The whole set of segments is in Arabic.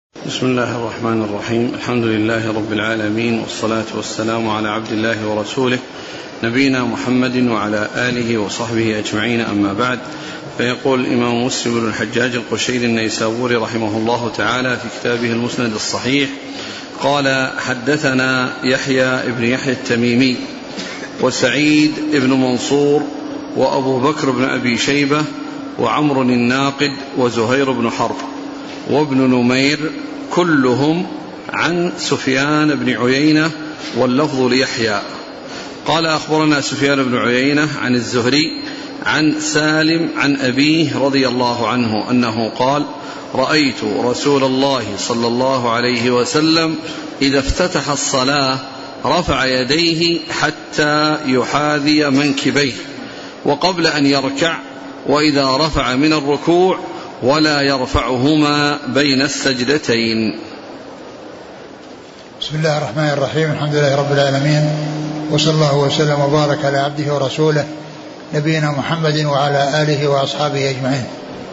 بسم الله الرحمن الرحيم. الحمد لله رب العالمين، والصلاة والسلام على عبد الله ورسوله نبينا محمد وعلى آله وصحبه أجمعين، أما بعد. فيقول الإمام مسلم بن الحجاج القشيري النيسابوري رحمه الله تعالى في كتابه المسند الصحيح قال: حدثنا يحيى بن يحيى التميمي وسعيد بن منصور وأبو بكر بن أبي شيبة وعمر الناقد وزهير بن حرب وابن نمير، كلهم عن سفيان بن عيينة، واللفظ ليحيى. قال: أخبرنا سفيان بن عيينة عن الزهري عن سالم عن أبيه رضي الله عنه أنه قال: رأيت رسول الله صلى الله عليه وسلم إذا افتتح الصلاة رفع يديه حتى يحاذي منكبيه، وقبل أن يركع، وإذا رفع من الركوع ولا يرفعهما بين السجدتين. بسم الله الرحمن الرحيم. الحمد لله رب العالمين، وصلى الله وسلم وبارك على عبده ورسوله نبينا محمد وعلى آله وأصحابه أجمعين.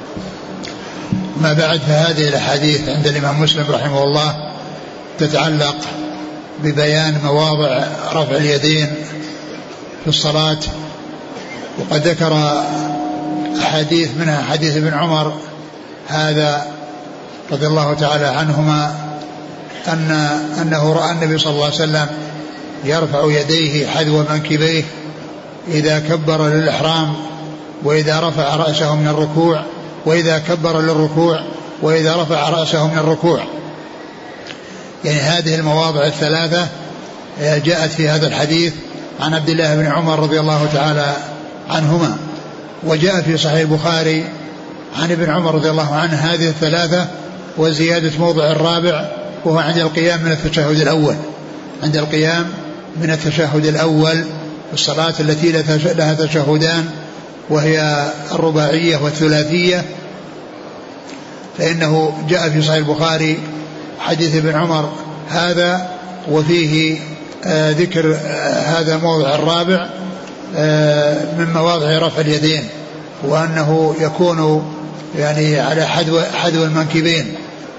ما بعد، فهذه الأحاديث عند الإمام مسلم رحمه الله تتعلق ببيان مواضع رفع اليدين في الصلاة، وقد ذكر أحاديث منها حديث ابن عمر هذا رضي الله تعالى عنهما أنه رأى النبي صلى الله عليه وسلم يرفع يديه حذو منكبيه إذا كبر للإحرام، وإذا رفع رأسه من الركوع، وإذا كبر للركوع، وإذا رفع رأسه من الركوع. يعني هذه المواضع الثلاثة جاءت في هذا الحديث عن عبد الله بن عمر رضي الله تعالى عنهما، وجاء في صحيح البخاري عن ابن عمر رضي الله عنه هذه الثلاثة وزيادة موضع الرابع، وهو عند القيام من التشهد الأول. عند القيام من التشهد الأول في الصلاة التي لها تشهدان، وهي الرباعية والثلاثية، فإنه جاء في صحيح البخاري حديث ابن عمر هذا، وفيه ذكر هذا موضع الرابع من مواضع رفع اليدين، وأنه يكون يعني على حذو المنكبين.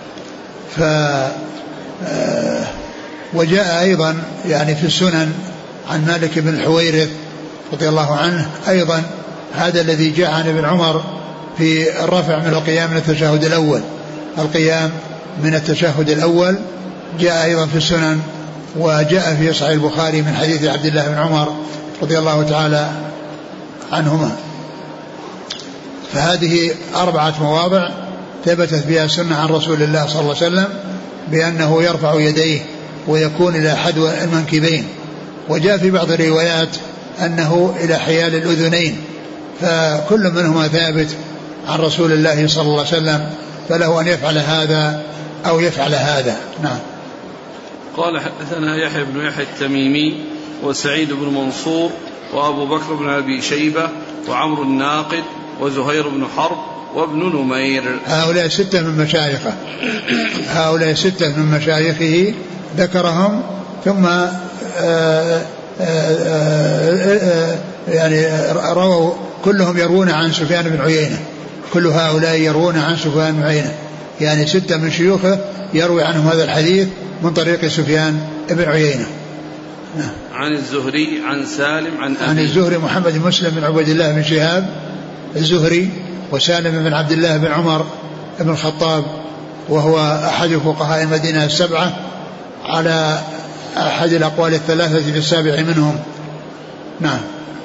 وجاء أيضا يعني في السنن عن مالك بن الحويرث رضي الله عنه أيضا هذا الذي جاء عن ابن عمر في الرفع من القيام من التشهد الأول. القيام من التشهد الأول جاء أيضا في السنن، وجاء في صحيح البخاري من حديث عبد الله بن عمر رضي الله تعالى عنهما. فهذه 4 مواضع ثبتت بها السنة عن رسول الله صلى الله عليه وسلم بأنه يرفع يديه ويكون إلى حذو المنكبين، وجاء في بعض الروايات أنه إلى حيال الأذنين، فكل منهما ثابت عن رسول الله صلى الله عليه وسلم، فله أن يفعل هذا أو يفعل هذا. نعم. قال: حدثنا يحيى بن يحيى التميمي وسعيد بن منصور وأبو بكر بن أبي شيبة وعمر الناقد وزهير بن حرب وابن نمير. هؤلاء 6 من مشايخه، هؤلاء 6 من مشايخه ذكرهم، ثم يعني رووا كلهم يروون عن سفيان بن عيينة، كل هؤلاء يروون عن سفيان بن عيينة، يعني 6 من شيوخه يروي عنهم هذا الحديث من طريق سفيان بن عيينة. عن الزهري عن سالم عن أبي. عن الزهري محمد بن مسلم بن عبد الله بن شهاب الزهري، وسالم بن عبد الله بن عمر بن الخطاب، وهو أحد فقهاء المدينة 7 على أحد الأقوال 3 في 7 منهم. نعم.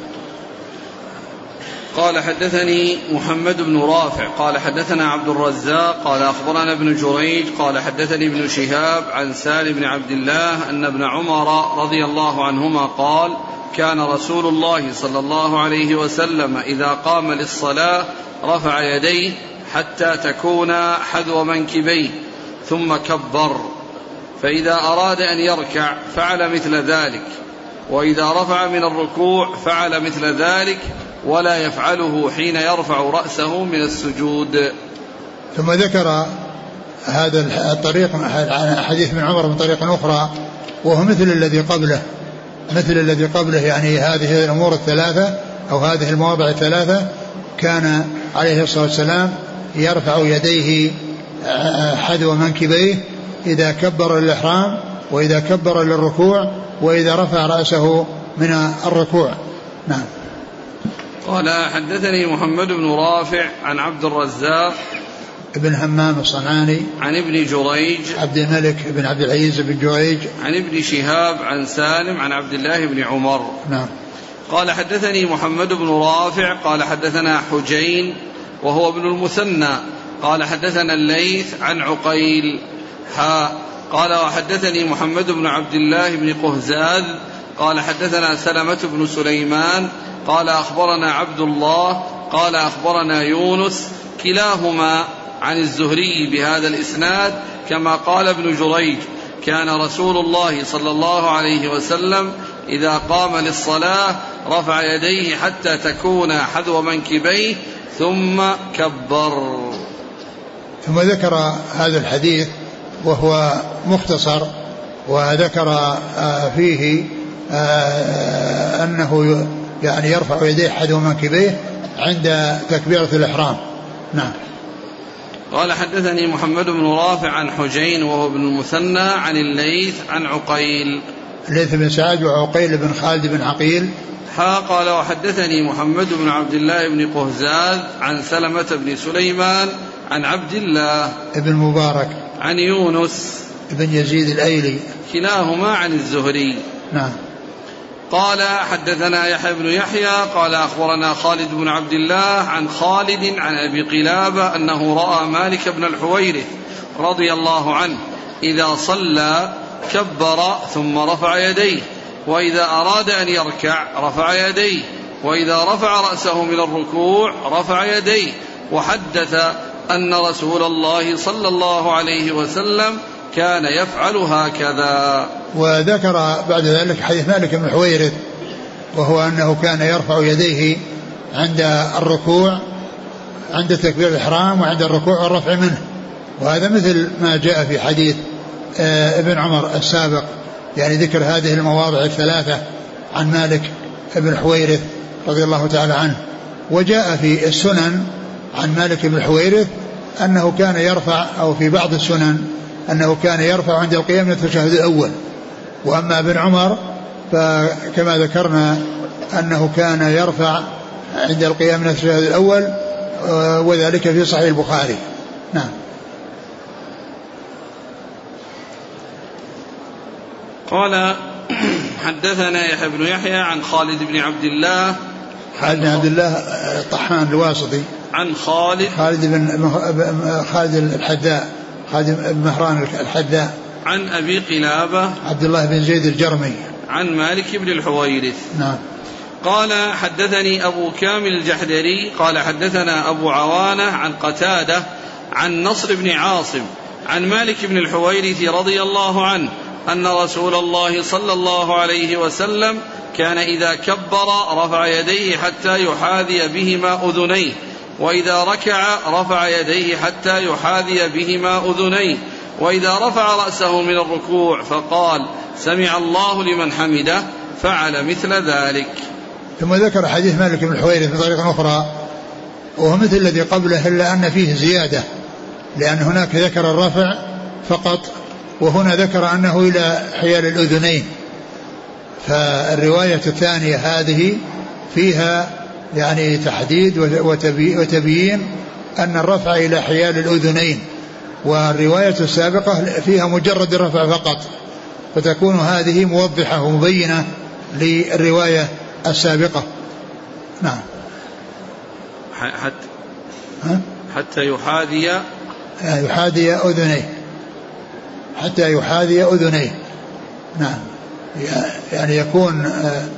قال: حدثني محمد بن رافع قال حدثنا عبد الرزاق قال أخبرنا ابن جريج قال حدثني ابن شهاب عن سالم بن عبد الله أن ابن عمر رضي الله عنهما قال: كان رسول الله صلى الله عليه وسلم إذا قام للصلاة رفع يديه حتى تكون حذو منكبيه ثم كبر، فإذا أراد أن يركع فعل مثل ذلك، وإذا رفع من الركوع فعل مثل ذلك، ولا يفعله حين يرفع رأسه من السجود. ثم ذكر هذا الطريق حديث ابن عمر من طريق أخرى، وهو مثل الذي قبله، يعني هذه الأمور 3 أو هذه المواضع 3 كان عليه الصلاة والسلام يرفع يديه حذو منكبيه إذا كبر الإحرام وإذا كبر للركوع وإذا رفع رأسه من الركوع. نعم. قال حدثني محمد بن رافع عن عبد الرزاق ابن همام الصنعاني عن ابن جريج عبد الملك بن عبد العزيز بن جريج عن ابن شهاب عن سالم عن عبد الله بن عمر. نعم. قال حدثني محمد بن رافع قال حدثنا حجين وهو ابن المثنى قال حدثنا الليث عن عقيل قال وحدثني محمد بن عبد الله بن قهزاذ قال حدثنا سلمة بن سليمان قال أخبرنا عبد الله قال أخبرنا يونس كلاهما عن الزهري بهذا الإسناد كما قال ابن جريج كان رسول الله صلى الله عليه وسلم إذا قام للصلاة رفع يديه حتى تكون حذو منكبيه ثم كبر. ثم ذكر هذا الحديث وهو مختصر وذكر فيه أنه يعني يرفع يديه حذو منكبيه عند تكبيرة الإحرام. نعم. قال حدثني محمد بن رافع عن حجين وهو ابن المثنى عن الليث عن عقيل الليث بن سعد وعقيل بن خالد بن عقيل قال وحدثني محمد بن عبد الله بن قهزاذ عن سلمة بن سليمان عن عبد الله ابن مبارك عن يونس ابن يزيد الأيلي كلاهما عن الزهري. نعم. قال حدثنا يحيى بن يحيى قال أخبرنا خالد بن عبد الله عن خالد عن أبي قلابة أنه رأى مالك بن الحويرث رضي الله عنه إذا صلى كبر ثم رفع يديه وإذا أراد أن يركع رفع يديه وإذا رفع رأسه من الركوع رفع يديه وحدث أن رسول الله صلى الله عليه وسلم كان يفعل هكذا. وذكر بعد ذلك حديث مالك بن الحويرث وهو أنه كان يرفع يديه عند الركوع عند تكبير الإحرام وعند الركوع والرفع منه وهذا مثل ما جاء في حديث ابن عمر السابق يعني ذكر هذه المواضع الثلاثة عن مالك بن الحويرث رضي الله تعالى عنه. وجاء في السنن عن مالك بن الحويرث أنه كان يرفع أو في بعض السنن أنه كان يرفع عند القيام من التشهد الأول. وأما ابن عمر فكما ذكرنا أنه كان يرفع عند القيام من التشهد الأول وذلك في صحيح البخاري. نعم. قال حدثنا يحيى بن يحيى عن خالد بن عبد الله بن عبد الله طحان الواسطي عن خالد الحداء خالد بن مهران الحداء عن أبي قلابة عبد الله بن زيد الجرمي عن مالك بن الحويرث. نعم. قال حدثني أبو كامل الجحدري قال حدثنا أبو عوانة عن قتادة عن نصر بن عاصم عن مالك بن الحويرث رضي الله عنه أن رسول الله صلى الله عليه وسلم كان إذا كبر رفع يديه حتى يحاذي بهما أذنيه وإذا ركع رفع يديه حتى يحاذي بهما أذنيه وإذا رفع رأسه من الركوع فقال سمع الله لمن حمده فعل مثل ذلك. ثم ذكر حديث مالك بن الحويرث بطريقة أخرى وهو مثل الذي قبله إلا أن فيه زيادة لأن هناك ذكر الرفع فقط وهنا ذكر أنه إلى حيال الأذنين. فالرواية الثانية هذه فيها يعني تحديد وتبيين أن الرفع إلى حيال الأذنين والرواية السابقة فيها مجرد الرفع فقط فتكون هذه موضحة ومبينة للرواية السابقة. نعم. حتى يحاذي أذنيه حتى يحاذي أذنيه. نعم. يعني يكون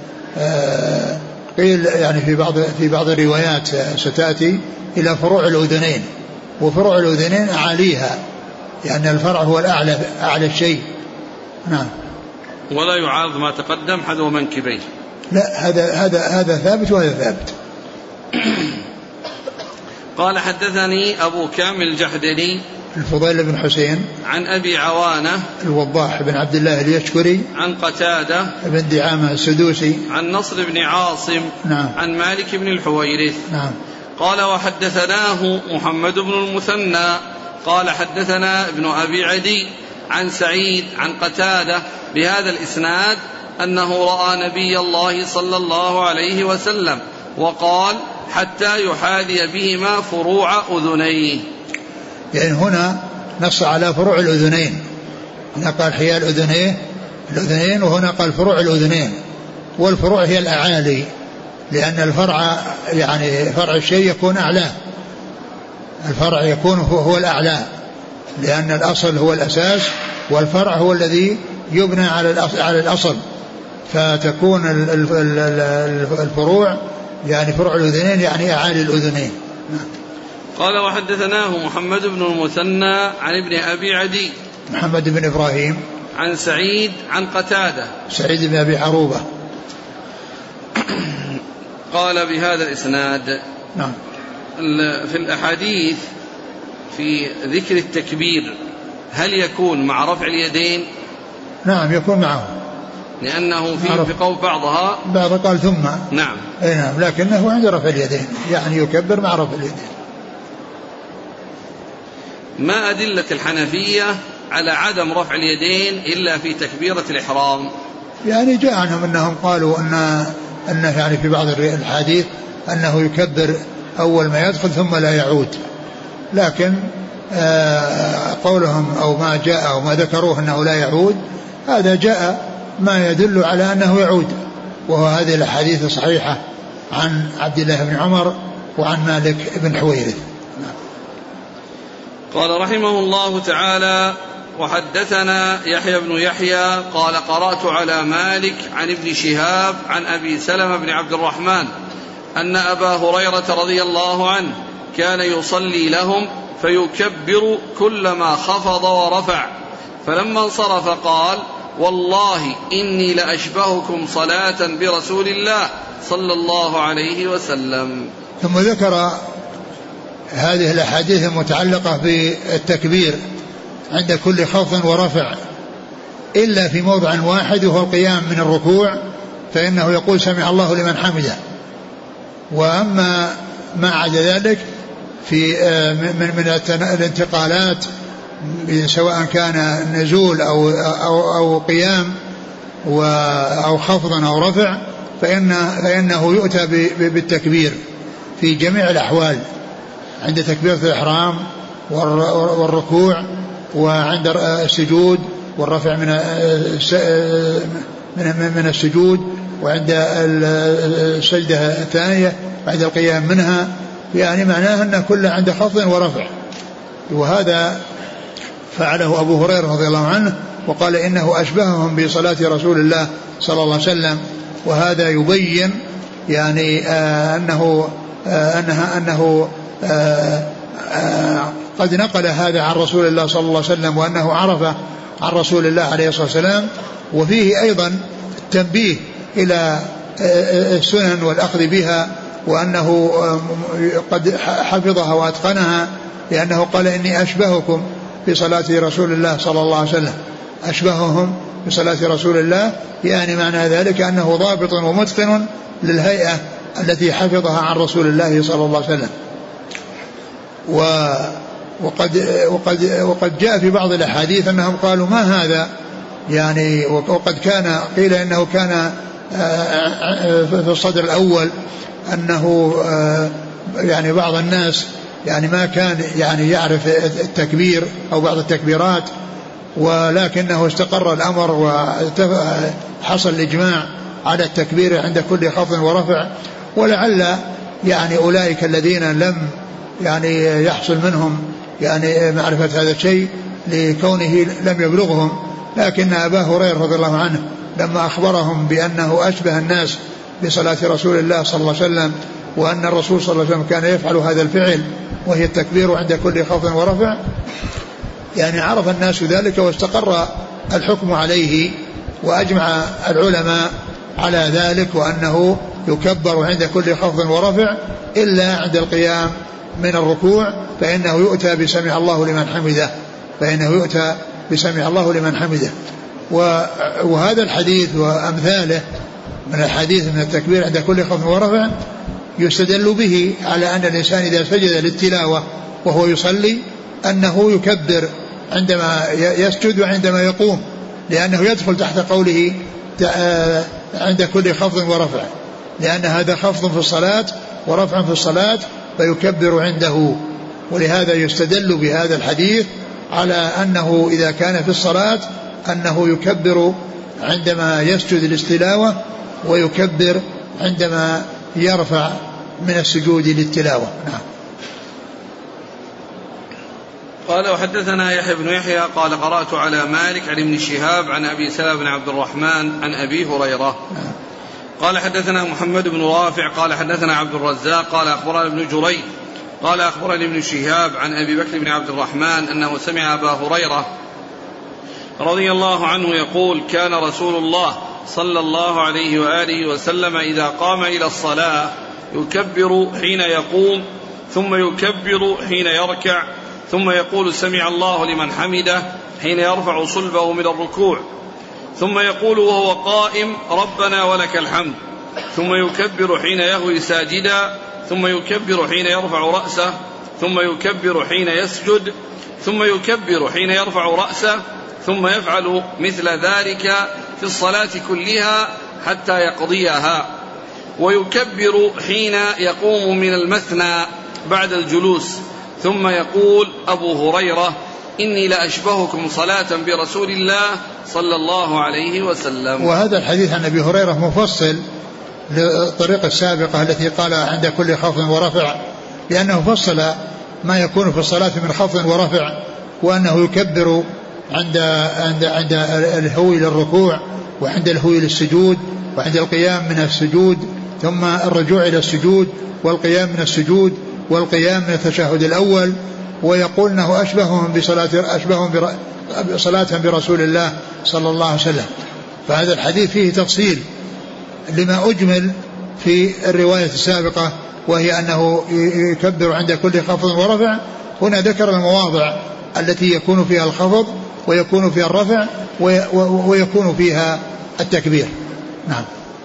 قيل يعني في بعض الروايات ستأتي إلى فروع الأذنين وفروع الأذنين أعاليها يعني الفرع هو الأعلى أعلى الشيء. نعم. ولا يعارض ما تقدم حذو منكبيه. لا هذا ثابت وهذا ثابت. قال حدثني أبو كامل الجحدري الفضيل بن حسين عن أبي عوانة الوضاح بن عبد الله اليشكري عن قتادة بن دعامة السدوسي عن نصر بن عاصم نعم. عن مالك بن الحويرث. نعم. قال وحدثناه محمد بن المثنى قال حدثنا ابن أبي عدي عن سعيد عن قتادة بهذا الإسناد أنه رأى نبي الله صلى الله عليه وسلم وقال حتى يحاذي بهما فروع أذنيه. يعني هنا نص على فروع الأذنين، هنا قال حيال الأذنين وهنا قال فروع الأذنين، والفروع هي الأعالي، لأن الفرع يعني فرع الشيء يكون أعلى، الفرع يكون هو الأعلى، لأن الأصل هو الأساس والفرع هو الذي يبنى على الأصل، فتكون الفروع يعني فروع الأذنين يعني أعالي الأذنين. قال وحدثناه محمد بن المثنى عن ابن أبي عدي محمد بن إبراهيم عن سعيد عن قتادة سعيد بن أبي عروبة قال بهذا الإسناد. نعم. في الأحاديث في ذكر التكبير هل يكون مع رفع اليدين؟ نعم يكون معه، لأنه في قول بعض قال ثم. نعم. نعم، لكنه عند رفع اليدين، يعني يكبر مع رفع اليدين. ما أدلة الحنفية على عدم رفع اليدين إلا في تكبيرة الإحرام؟ يعني جاء عنهم أنهم قالوا أنه يعني في بعض الحديث أنه يكبر أول ما يدخل ثم لا يعود، لكن قولهم أو ما جاء أو ما ذكروه أنه لا يعود، هذا جاء ما يدل على أنه يعود، وهو هذه الحديث الصحيحة عن عبد الله بن عمر وعن مالك بن حويرث. قال رحمه الله تعالى وحدثنا يحيى بن يحيى قال قرأت على مالك عن ابن شهاب عن أبي سلمة بن عبد الرحمن أن أبا هريرة رضي الله عنه كان يصلي لهم فيكبر كلما خفض ورفع، فلما انصرف قال والله إني لأشبهكم صلاة برسول الله صلى الله عليه وسلم. ثم ذكر هذه الأحاديث المتعلقة بالتكبير عند كل خفض ورفع إلا في موضع واحد وهو القيام من الركوع، فإنه يقول سمع الله لمن حمده. وأما ما عدا ذلك في من الانتقالات سواء كان نزول أو قيام أو خفض أو رفع فإنه يؤتى بالتكبير في جميع الأحوال، عند تكبيرة الإحرام والركوع وعند السجود والرفع من السجود وعند السجدة الثانية وعند القيام منها، يعني معناه أن كل عند خفض ورفع. وهذا فعله أبو هريرة رضي الله عنه وقال إنه أشبههم بصلاة رسول الله صلى الله عليه وسلم. وهذا يبين يعني أنه قد نقل هذا عن رسول الله صلى الله عليه وسلم وأنه عرف عن رسول الله عليه الصلاة والسلام. وفيه أيضا التنبيه إلى السنن والأخذ بها، وأنه قد حفظها وأتقنها، لأنه قال إني أشبهكم بصلاة رسول الله صلى الله عليه وسلم، أشبههم بصلاة رسول الله، يعني معنى ذلك أنه ضابط ومتقن للهيئة التي حفظها عن رسول الله صلى الله عليه وسلم. وقد جاء في بعض الأحاديث أنهم قالوا ما هذا، يعني وقد كان قيل إنه كان في الصدر الأول أنه يعني بعض الناس يعني ما كان يعني يعرف التكبير أو بعض التكبيرات، ولكنه استقر الأمر وحصل الإجماع على التكبير عند كل خفض ورفع. ولعل يعني أولئك الذين لم يعني يحصل منهم يعني معرفة هذا الشيء لكونه لم يبلغهم، لكن أبا هريرة رضي الله عنه لما أخبرهم بأنه أشبه الناس بصلاة رسول الله صلى الله عليه وسلم، وأن الرسول صلى الله عليه وسلم كان يفعل هذا الفعل وهي التكبير عند كل خفض ورفع، يعني عرف الناس ذلك واستقر الحكم عليه، وأجمع العلماء على ذلك، وأنه يكبر عند كل خفض ورفع إلا عند القيام من الركوع، فإنه يؤتى بسمع الله لمن حمده، فإنه يؤتى بسمع الله لمن حمده. وهذا الحديث وأمثاله من الحديث من التكبير عند كل خفض ورفع يستدل به على أن الإنسان إذا سجد للتلاوة وهو يصلي أنه يكبر عندما يسجد وعندما يقوم، لأنه يدخل تحت قوله عند كل خفض ورفع، لأن هذا خفض في الصلاة ورفع في الصلاة فيكبر عنده. ولهذا يستدل بهذا الحديث على أنه إذا كان في الصلاة أنه يكبر عندما يسجد للتلاوة ويكبر عندما يرفع من السجود للتلاوة. نعم. قال وحدثنا يحيى بن يحيى قال قرأت على مالك عن ابن شهاب عن أبي سلمة بن عبد الرحمن عن أبي هريرة. قال حدثنا محمد بن رافع قال حدثنا عبد الرزاق قال أخبرنا ابن جريج قال أخبرني ابن شهاب عن أبي بكر بن عبد الرحمن أنه سمع أبا هريرة رضي الله عنه يقول كان رسول الله صلى الله عليه وآله وسلم إذا قام إلى الصلاة يكبر حين يقوم ثم يكبر حين يركع ثم يقول سمع الله لمن حمده حين يرفع صلبه من الركوع ثم يقول وهو قائم ربنا ولك الحمد ثم يكبر حين يهوي ساجدا ثم يكبر حين يرفع رأسه ثم يكبر حين يسجد ثم يكبر حين يرفع رأسه ثم يفعل مثل ذلك في الصلاة كلها حتى يقضيها ويكبر حين يقوم من المثنى بعد الجلوس ثم يقول أبو هريرة إني لأشبهكم صلاة برسول الله صلى الله عليه وسلم. وهذا الحديث عن أبي هريرة مفصل للطريقة السابقة التي قال عند كل خفض ورفع، لأنه فصل ما يكون في الصلاة من خفض ورفع، وأنه يكبر عند الهوي للركوع وعند الهوي للسجود وعند القيام من السجود ثم الرجوع إلى السجود والقيام من السجود والقيام من التشهد الأول، ويقول أنه أشبههم صلاة برسول الله صلى الله عليه وسلم. فهذا الحديث فيه تفصيل لما أجمل في الرواية السابقة، وهي أنه يكبر عند كل خفض ورفع. هنا ذكر المواضع التي يكون فيها الخفض ويكون فيها الرفع ويكون فيها التكبير. نعم.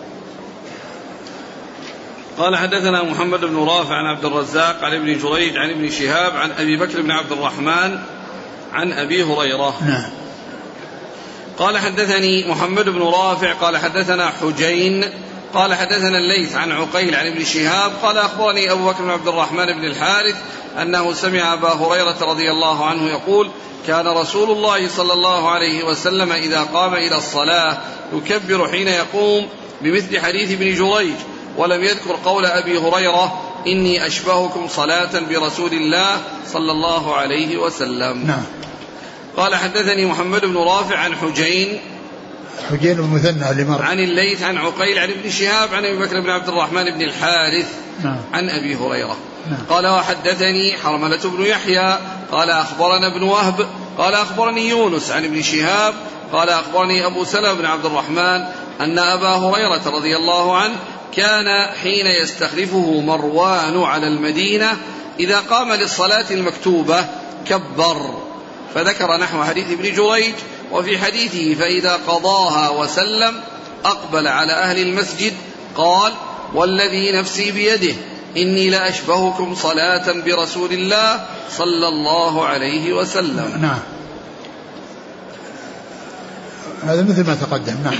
قال حدثنا محمد بن رافع عن عبد الرزاق عن ابن جريج عن ابن شهاب عن أبي بكر بن عبد الرحمن عن أبي هريرة. نعم. قال حدثني محمد بن رافع قال حدثنا حجين قال حدثنا الليث عن عقيل عن ابن شهاب قال أخبرني أبو بكر بن عبد الرحمن بن الحارث أنه سمع أبا هريرة رضي الله عنه يقول كان رسول الله صلى الله عليه وسلم إذا قام إلى الصلاة يكبر حين يقوم بمثل حديث ابن جريج، ولم يذكر قول أبي هريرة إني أشبهكم صلاة برسول الله صلى الله عليه وسلم. نعم. قال حدثني محمد بن رافع عن حجين المثنى اللي مر عن الليث عن عقيل عن ابن شهاب عن أبي بكر بن عبد الرحمن بن الحارث. نعم. عن أبي هريرة. نعم. قال وحدثني حرملة بن يحيى قال أخبرنا ابن وهب قال أخبرني يونس عن ابن شهاب قال أخبرني أبو سلمة بن عبد الرحمن أن أبا هريرة رضي الله عنه كان حين يستخلفه مروان على المدينة إذا قام للصلاة المكتوبة كبر، فذكر نحو حديث ابن جريج. وفي حديثه فإذا قضاها وسلم أقبل على أهل المسجد قال والذي نفسي بيده إني لأشبهكم صلاة برسول الله صلى الله عليه وسلم. نعم. هذا مثل ما تقدم. نعم.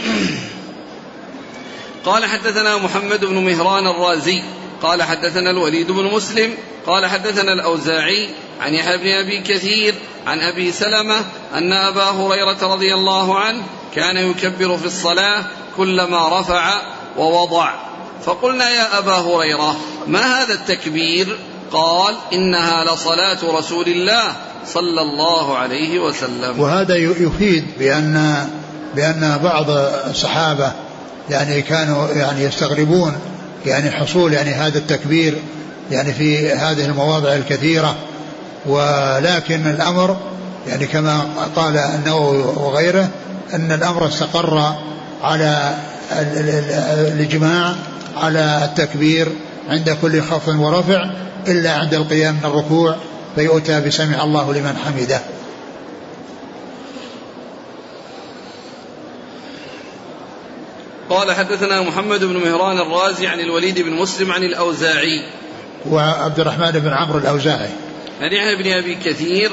قال حدثنا محمد بن مهران الرازي قال حدثنا الوليد بن مسلم قال حدثنا الأوزاعي عن يحيى بن أبي كثير عن أبي سلمة أن أبا هريرة رضي الله عنه كان يكبر في الصلاة كلما رفع ووضع، فقلنا يا أبا هريرة ما هذا التكبير؟ قال إنها لصلاة رسول الله صلى الله عليه وسلم. وهذا يفيد بأن بعض الصحابة يعني كانوا يعني يستغربون يعني حصول يعني هذا التكبير يعني في هذه المواضع الكثيرة، ولكن الأمر يعني كما قال النووي وغيره أن الأمر استقر على الإجماع على التكبير عند كل خفض ورفع إلا عند القيام من الركوع فيؤتى بسمع الله لمن حمده. قال حدثنا محمد بن مهران الرازي عن الوليد بن مسلم عن الأوزاعي وعبد الرحمن بن عمرو الأوزاعي عن يحيى بن أبي كثير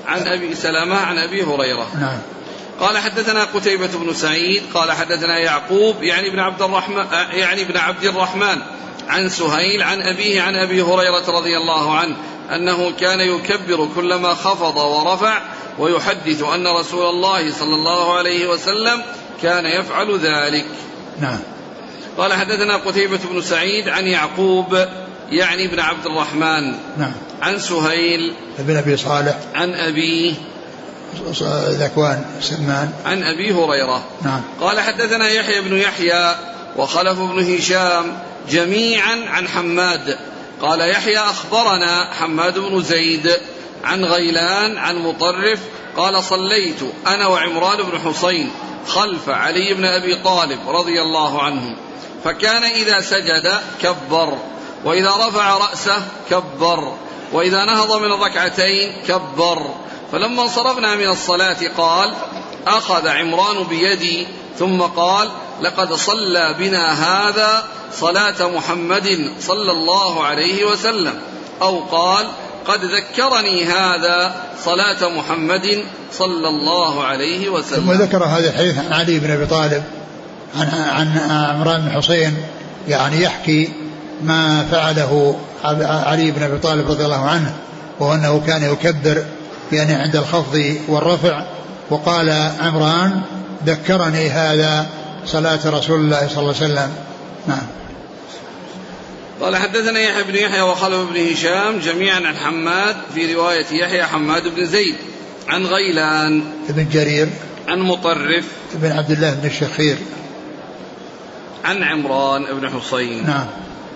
عن أبي سلمة عن أبي هريرة. نعم. قال حدثنا قتيبة بن سعيد قال حدثنا يعقوب يعني ابن عبد الرحمن عن سهيل عن أبيه عن أبي هريرة رضي الله عنه أنه كان يكبر كلما خفض ورفع ويحدث أن رسول الله صلى الله عليه وسلم كان يفعل ذلك. نعم. قال حدثنا قتيبة بن سعيد عن يعقوب يعني ابن عبد الرحمن. نعم. عن سهيل ابن أبي صالح عن أبيه ذكوان سمان عن أبي هريرة. نعم. قال حدثنا يحيى بن يحيى وخلف بن هشام جميعا عن حماد قال يحيى أخبرنا حماد بن زيد عن غيلان عن مطرف قال صليت أنا وعمران بن حسين خلف علي بن أبي طالب رضي الله عنه فكان إذا سجد كبر وإذا رفع رأسه كبر وإذا نهض من الركعتين كبر فلما انصرفنا من الصلاة قال أخذ عمران بيدي ثم قال لقد صلى بنا هذا صلاة محمد صلى الله عليه وسلم أو قال قد ذكرني هذا صلاة محمد صلى الله عليه وسلم. ثم ذكر هذا الحديث عن علي بن أبي طالب عن عمران بن حسين يعني يحكي ما فعله علي بن أبي طالب رضي الله عنه وأنه كان يكبر يعني عند الخفض والرفع وقال عمران ذكرني هذا صلاة رسول الله صلى الله عليه وسلم. نعم. قال حدثنا يحيى بن يحيى وخلف بن هشام جميعا عن حماد في رواية يحيى حماد بن زيد عن غيلان ابن جرير عن مطرف ابن عبد الله بن الشخير عن عمران بن حسين. نعم.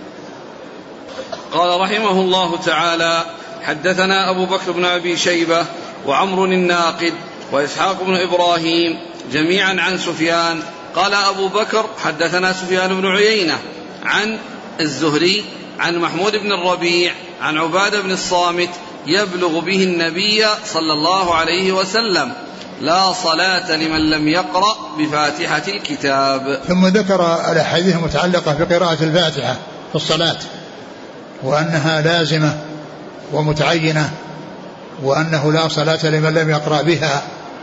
قال رحمه الله تعالى حدثنا أبو بكر بن أبي شيبة وعمر الناقد وإسحاق بن إبراهيم جميعا عن سفيان قال أبو بكر حدثنا سفيان بن عيينة عن الزهري عن محمود بن الربيع عن عبادة بن الصامت يبلغ به النبي صلى الله عليه وسلم لا صلاة لمن لم يقرأ بفاتحة الكتاب. ثم ذكر الأحاديث المتعلقة بقراءة الفاتحة في الصلاة وأنها لازمة ومتعينة وأنه لا صلاة لمن لم يقرأ بها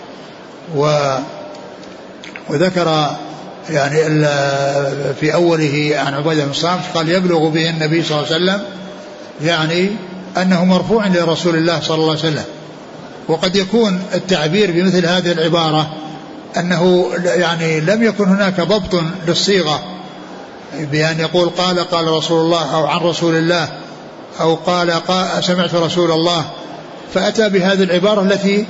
وذكر يعني في أوله عن عبادة بن الصامت قال يبلغ به النبي صلى الله عليه وسلم يعني أنه مرفوع لرسول الله صلى الله عليه وسلم. وقد يكون التعبير بمثل هذه العبارة أنه يعني لم يكن هناك ضبط للصيغة بأن يقول قال رسول الله أو عن رسول الله أو قال سمعت رسول الله فأتى بهذه العبارة التي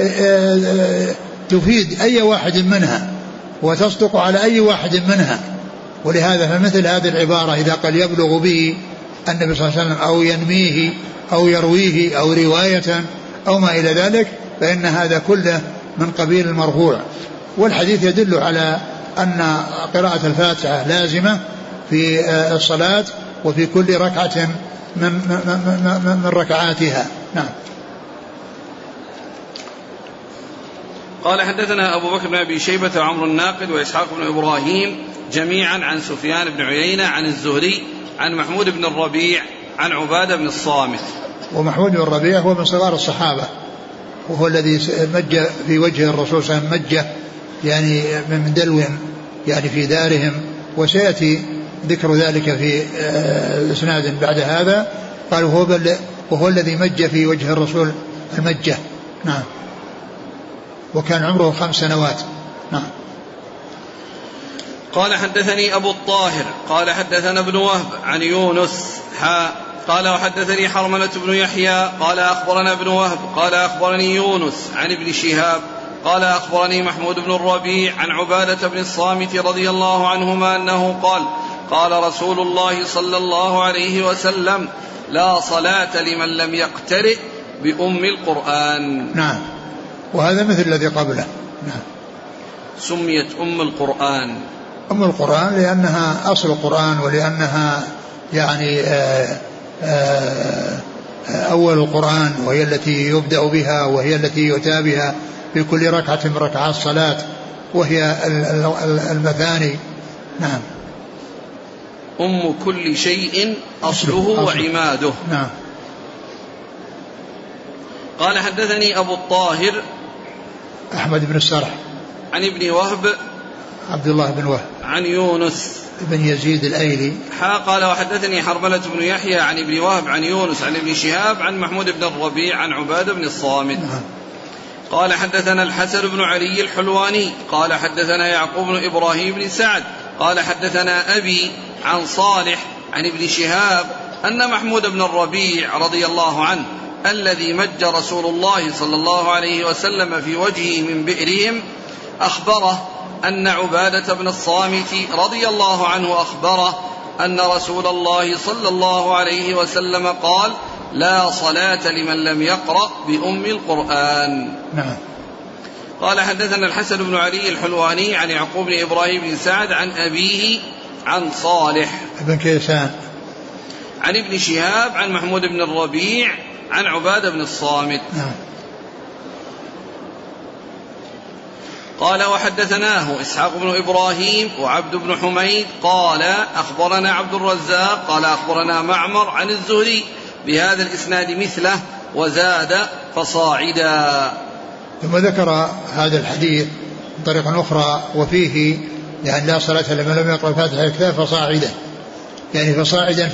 تفيد أي واحد منها وتصدق على أي واحد منها. ولهذا فمثل هذه العبارة إذا قال يبلغ به النبي صلى الله عليه وسلم أو ينميه أو يرويه أو رواية أو ما إلى ذلك فإن هذا كله من قبيل المرفوع. والحديث يدل على أن قراءة الفاتحة لازمة في الصلاة وفي كل ركعة من ركعاتها. نعم. قال حدثنا أبو بكر بن أبي شيبة وعمر الناقد وإسحاق بن إبراهيم جميعا عن سفيان بن عيينة عن الزهري عن محمود بن الربيع عن عبادة بن الصامت. ومحمود بن الربيع هو من صغار الصحابة وهو الذي مج في وجه الرسول صلى الله عليه وسلم مجة يعني من دلو يعني في دارهم وسيأتي ذكر ذلك في إسناد بعد هذا. قال وهو الذي مج في وجه الرسول المجة. نعم. وكان عمره 5 سنوات. نعم. قال حدثني أبو الطاهر قال حدثنا ابن وهب عن يونس قال وحدثني حرملة بن يحيى قال أخبرنا ابن وهب قال أخبرني يونس عن ابن شهاب قال أخبرني محمود بن الربيع عن عبادة بن الصامت رضي الله عنهما أنه قال رسول الله صلى الله عليه وسلم لا صلاة لمن لم يقترئ بأم القرآن. نعم. وهذا مثل الذي قبله. نعم. سميت أم القرآن أم القرآن لأنها أصل القرآن ولأنها يعني أول القرآن وهي التي يبدأ بها وهي التي يؤتى بها في كل ركعة من ركعات الصلاة وهي المثاني. نعم. أم كل شيء أصله وعماده. نعم. قال حدثني أبو الطاهر أحمد بن السرح عن ابن وهب عبد الله بن وهب عن يونس بن يزيد الأيلي. قال وحدثني حرملة بن يحيى عن ابن وهب عن يونس عن ابن شهاب عن محمود بن الربيع عن عبادة بن الصامت. قال حدثنا الحسن بن علي الحلواني قال حدثنا يعقوب بن إبراهيم بن سعد قال حدثنا أبي عن صالح عن ابن شهاب أن محمود بن الربيع رضي الله عنه الذي مج رسول الله صلى الله عليه وسلم في وجهه من بئرهم أخبره أن عبادة بن الصامت رضي الله عنه أخبره أن رسول الله صلى الله عليه وسلم قال لا صلاة لمن لم يقرأ بأم القرآن. نعم. قال حدثنا الحسن بن علي الحلواني عن يعقوب بن إبراهيم بن سعد عن أبيه عن صالح بن كيسان عن ابن شهاب عن محمود بن الربيع عن عبادة بن الصامت. نعم. قال وحدثناه إسحاق بن إبراهيم وعبد بن حميد قال أخبرنا عبد الرزاق قال أخبرنا معمر عن الزهري بهذا الإسناد مثله وزاد فصاعدا. ثم ذكر هذا الحديث بطريقة أخرى وفيه يعني لا صلاة لمن لم يقرأ فاتحة الكتاب فصاعدا، يعني فصاعدا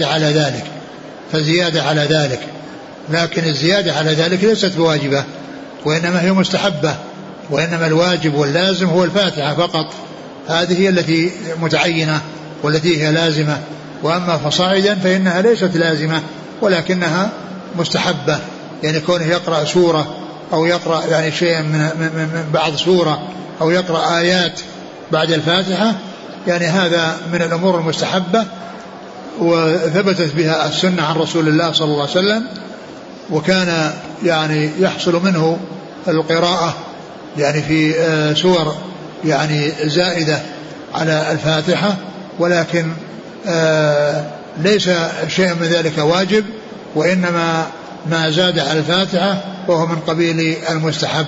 فزيادة على ذلك، لكن الزيادة على ذلك ليست بواجبة وإنما هي مستحبة، وإنما الواجب واللازم هو الفاتحة فقط، هذه هي التي متعينة والتي هي لازمة. وأما فصاعدا فإنها ليست لازمة ولكنها مستحبة، يعني كونه يقرأ سورة أو يقرأ يعني شيئا من بعض سورة أو يقرأ آيات بعد الفاتحة، يعني هذا من الأمور المستحبة وثبتت بها السنة عن رسول الله صلى الله عليه وسلم، وكان يعني يحصل منه القراءة يعني في سور يعني زائدة على الفاتحة، ولكن ليس شيء من ذلك واجب، وإنما ما زاد على الفاتحة وهو من قبيل المستحب.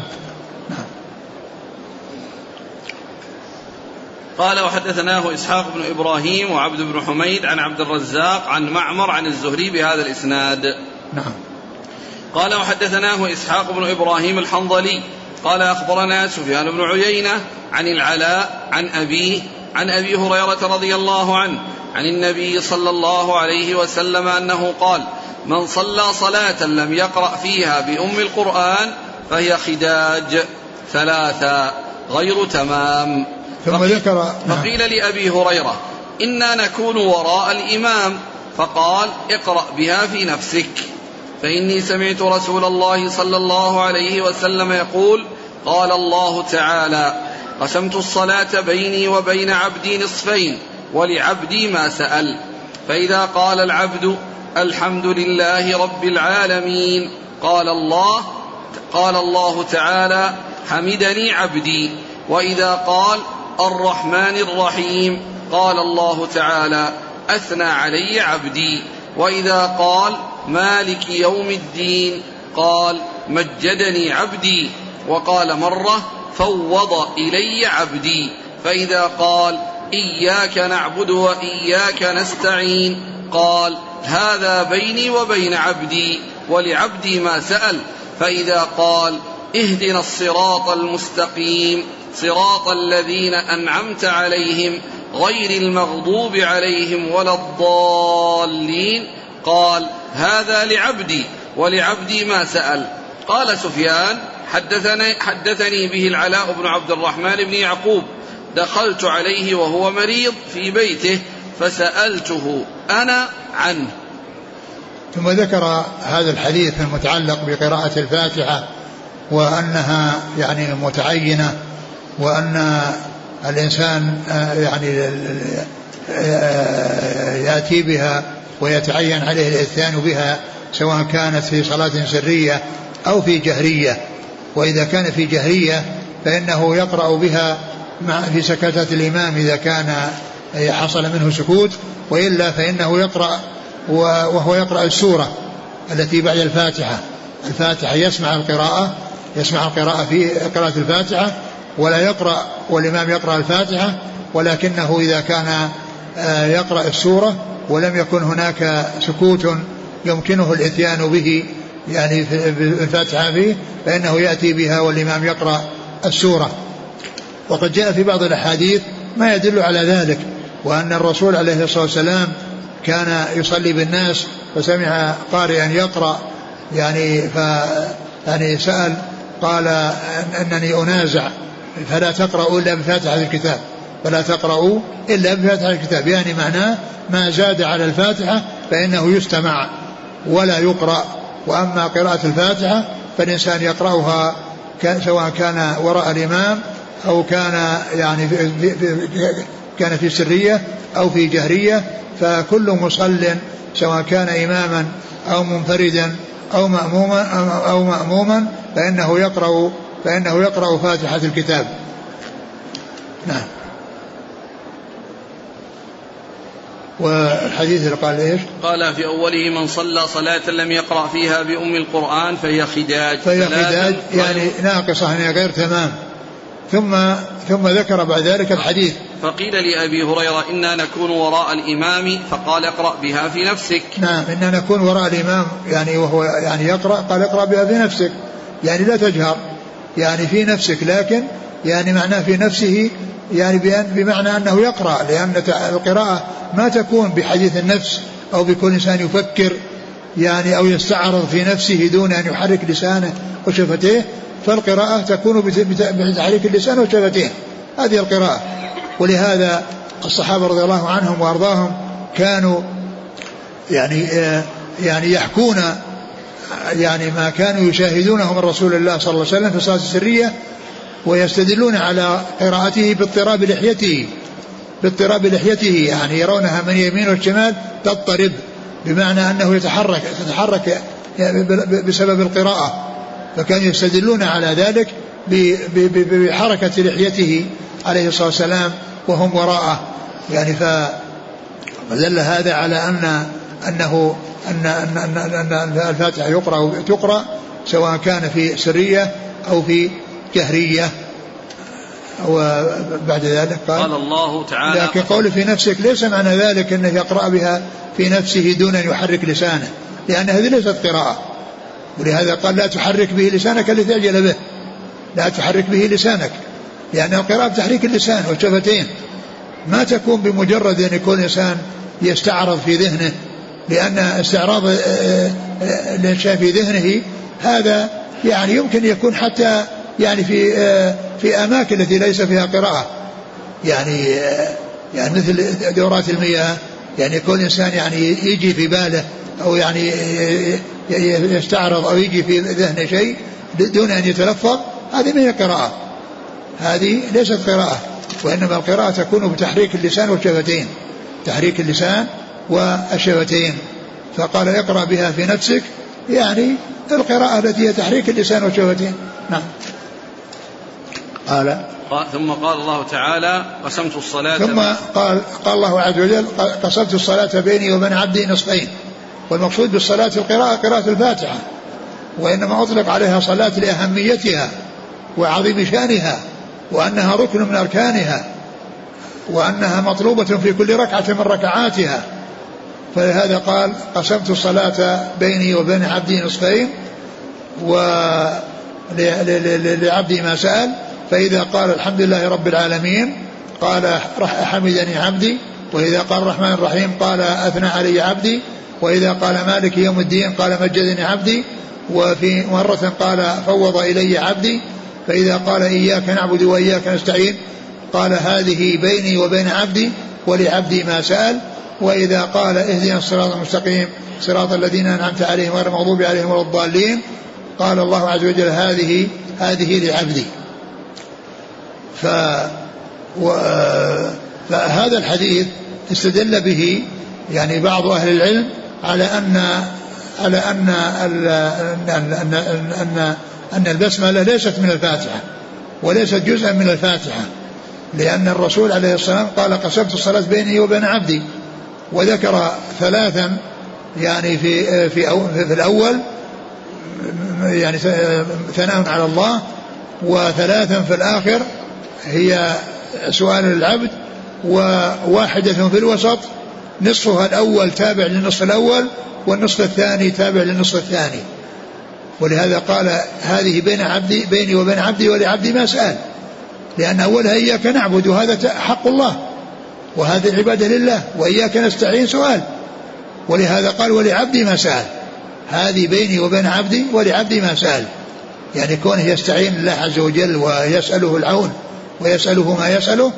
قال وحدثناه إسحاق بن إبراهيم وعبد بن حميد عن عبد الرزاق عن معمر عن الزهري بهذا الإسناد. نعم. قال وحدثناه إسحاق بن إبراهيم الحنظلي قال أخبرنا سفيان بن عيينة عن العلاء عن أبيه عن أبي هريرة رضي الله عنه عن النبي صلى الله عليه وسلم أنه قال من صلى صلاة لم يقرأ فيها بأم القرآن فهي خداج ثلاثا غير تمام. فقيل لأبي هريرة إنا نكون وراء الإمام، فقال اقرأ بها في نفسك، فإني سمعت رسول الله صلى الله عليه وسلم يقول قال الله تعالى قسمت الصلاة بيني وبين عبدي نصفين ولعبدي ما سأل، فإذا قال العبد الحمد لله رب العالمين قال الله تعالى حمدني عبدي، وإذا قال الرحمن الرحيم قال الله تعالى أثنى علي عبدي، وإذا قال مالك يوم الدين قال مجدني عبدي، وقال مرة فوض إلي عبدي، فإذا قال إياك نعبد وإياك نستعين قال هذا بيني وبين عبدي ولعبدي ما سأل، فإذا قال اهدنا الصراط المستقيم صراط الذين أنعمت عليهم غير المغضوب عليهم ولا الضالين قال هذا لعبدي ولعبدي ما سأل. قال سفيان حدثني به العلاء بن عبد الرحمن بن يعقوب، دخلت عليه وهو مريض في بيته فسألته أنا عنه. ثم ذكر هذا الحديث المتعلق بقراءة الفاتحة وأنها يعني متعينة، وأن الإنسان يعني يأتي بها ويتعين عليه الإتيان بها سواء كانت في صلاة سرية أو في جهرية، وإذا كان في جهرية فإنه يقرأ بها في سكتات الإمام إذا كان حصل منه سكوت، وإلا فإنه يقرأ وهو يقرأ السورة التي بعد الفاتحة يسمع القراءة في قراءة الفاتحة ولا يقرأ والإمام يقرأ الفاتحة، ولكنه إذا كان يقرأ السورة ولم يكن هناك سكوت يمكنه الإتيان به يعني في الفاتحة فيه فإنه يأتي بها والإمام يقرأ السورة. وقد جاء في بعض الأحاديث ما يدل على ذلك، وأن الرسول عليه الصلاة والسلام كان يصلي بالناس فسمع قارئا يقرأ يعني سأل قال أنني أنازع فلا تقرأوا إلا بفاتحة الكتاب، فلا تقرأوا إلا بفاتحة الكتاب، يعني معناه ما زاد على الفاتحة فإنه يستمع ولا يقرأ. وأما قراءة الفاتحة فالإنسان يقرأها سواء كان وراء الإمام أو كان يعني كان في سرية أو في جهرية، فكل مصل سواء كان إماما أو منفردا أو مأموما فإنه يقرأ فاتحة الكتاب. نعم. والحديث اللي قال إيش؟ قال في أوله من صلى صلاة لم يقرأ فيها بأم القرآن فهي خداج يعني ناقصة غير تمام. ثم ذكر بعد ذلك الحديث. فقيل لأبي هريرة إنا نكون وراء الإمام فقال اقرأ بها في نفسك. نعم، إنا نكون وراء الإمام يعني وهو يعني يقرأ، قال اقرأ بها في نفسك، يعني لا تجهر يعني في نفسك، لكن يعني معناه في نفسه يعني بمعنى أنه يقرأ، لأن القراءة ما تكون بحديث النفس أو بكل إنسان يفكر يعني أو يستعرض في نفسه دون أن يحرك لسانه وشفتيه، فالقراءة تكون بتحريك اللسان وشفتيه، هذه القراءة. ولهذا الصحابة رضي الله عنهم وأرضاهم كانوا يعني يحكون يعني ما كانوا يشاهدونه من رسول الله صلى الله عليه وسلم في الصلاة السرية، ويستدلون على قراءته باضطراب لحيته يعني يرونها من يمين والشمال تضطرب، بمعنى أنه تتحرك بسبب القراءة، فكانوا يستدلون على ذلك بحركة لحيته عليه الصلاة والسلام وهم وراءه، يعني فدل هذا على أن الفاتحة تقرأ سواء كان في سرية أو في جهرية. وبعد ذلك قال الله تعالى لكن قول في نفسك ليس معنى ذلك أنه يقرأ بها في نفسه دون أن يحرك لسانه، لأن هذه ليست قراءة. ولهذا قال لا تحرك به لسانك لتعجل به، لا تحرك به لسانك، لأن القراءة بتحريك اللسان والشفتين، ما تكون بمجرد أن يكون الإنسان يستعرض في ذهنه، لأن استعراض الإنسان في ذهنه هذا يعني يمكن يكون حتى يعني في أماكن التي ليس فيها قراءة، يعني مثل دورات المياه، يعني كل إنسان يعني يجي في باله أو يعني يستعرض أو يجي في ذهنه شيء دون أن يتلفظ، هذه ما هي قراءة، هذه ليست قراءة، وإنما القراءة تكون بتحريك اللسان والشفتين، تحريك اللسان والشفتين. فقال اقرأ بها في نفسك، يعني القراءة التي هي تحريك اللسان والشفتين. نعم. ثم قال الله تعالى قسمت الصلاة، ثم قال الله عز وجل قسمت الصلاة بيني وبين عبدي نصفين. والمقصود بالصلاة القراءة، قراءة الفاتحة، وإنما أطلق عليها صلاة لأهميتها وعظيم شأنها، وأنها ركن من أركانها، وأنها مطلوبة في كل ركعة من ركعاتها. فلهذا قال قسمت الصلاة بيني وبين عبدي نصفين، ولعبدي ما سأل، فإذا قال الحمد لله رب العالمين قال حمدني عبدي، وإذا قال الرحمن الرحيم قال أثنى علي عبدي، وإذا قال مالك يوم الدين قال مجدني عبدي، وفي مرة قال فوض إلي عبدي، فإذا قال إياك نعبد وإياك نستعين قال هذه بيني وبين عبدي ولعبدي ما سأل، وإذا قال اهدنا الصراط المستقيم صراط الذين أنعمت عليهم غير المغضوب عليهم ولا الضالين قال الله عز وجل هذه لعبدي. فهذا الحديث استدل به يعني بعض أهل العلم على أن البسملة ليست من الفاتحة وليست جزءا من الفاتحة، لأن الرسول عليه الصلاة والسلام قال قسمت الصلاة بيني وبين عبدي، وذكر ثلاثا يعني في الأول يعني ثناء على الله، وثلاثا في الآخر هي سؤال العبد، وواحدة في الوسط نصفها الأول تابع للنصف الأول والنصف الثاني تابع للنصف الثاني. ولهذا قال هذه بيني وبين عبدي ولعبدي ما سأل، لأن أولها إياك نعبد وهذا حق الله وهذه العبادة لله، وإياك نستعين سؤال، ولهذا قال ولعبدي ما سأل. هذه بيني وبين عبدي ولعبدي ما سأل، يعني كونه يستعين الله عز وجل ويسأله العون ويسأله ما يسأله،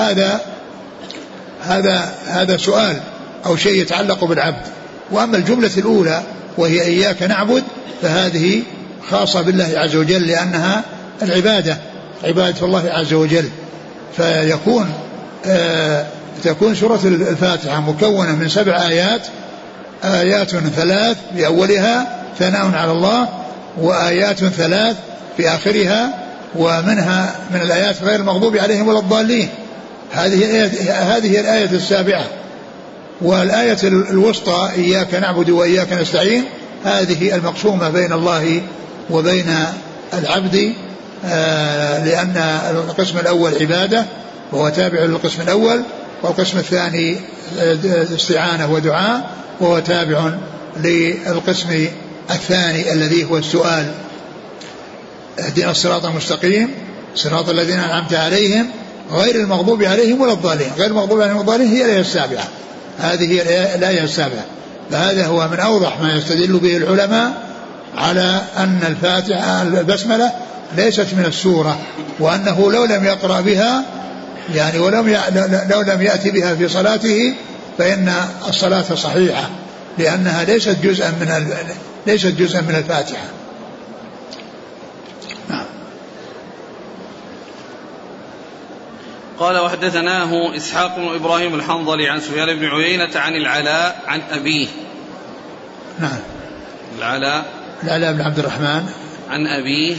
هذا سؤال أو شيء يتعلق بالعبد. وأما الجملة الأولى وهي إياك نعبد فهذه خاصة بالله عز وجل، لأنها العبادة، عبادة الله عز وجل. فيكون تكون سورة الفاتحة مكونة من 7 آيات، آيات 3 بأولها ثناء على الله، وآيات 3 في آخرها، ومنها من الآيات غير المغضوب عليهم ولا الضالين. هذه الآية 7. والآية الوسطى إياك نعبد وإياك نستعين هذه المقسومة بين الله وبين العبد، لأن القسم الأول عبادة وهو تابع للقسم الأول، والقسم الثاني استعانة ودعاء وهو تابع للقسم الثاني الذي هو السؤال. اهدنا الصراط المستقيم صراط الذين أنعمت عليهم غير المغضوب عليهم ولا الضالين. غير المغضوب عليهم ولا الضالين هي الآية 7، هذه هي الآية 7. فهذا هو من أوضح ما يستدل به العلماء على أن الفاتحة البسملة ليست من السورة، وأنه لو لم يقرأ بها يعني لو لم يأتي بها في صلاته فإن الصلاة صحيحة، لأنها ليست جزءا من الفاتحة. قال وحدثناه إسحاق بن إبراهيم الحنظلي عن سفيان بن عيينة عن العلاء عن أبيه. نعم. العلاء بن عبد الرحمن عن أبيه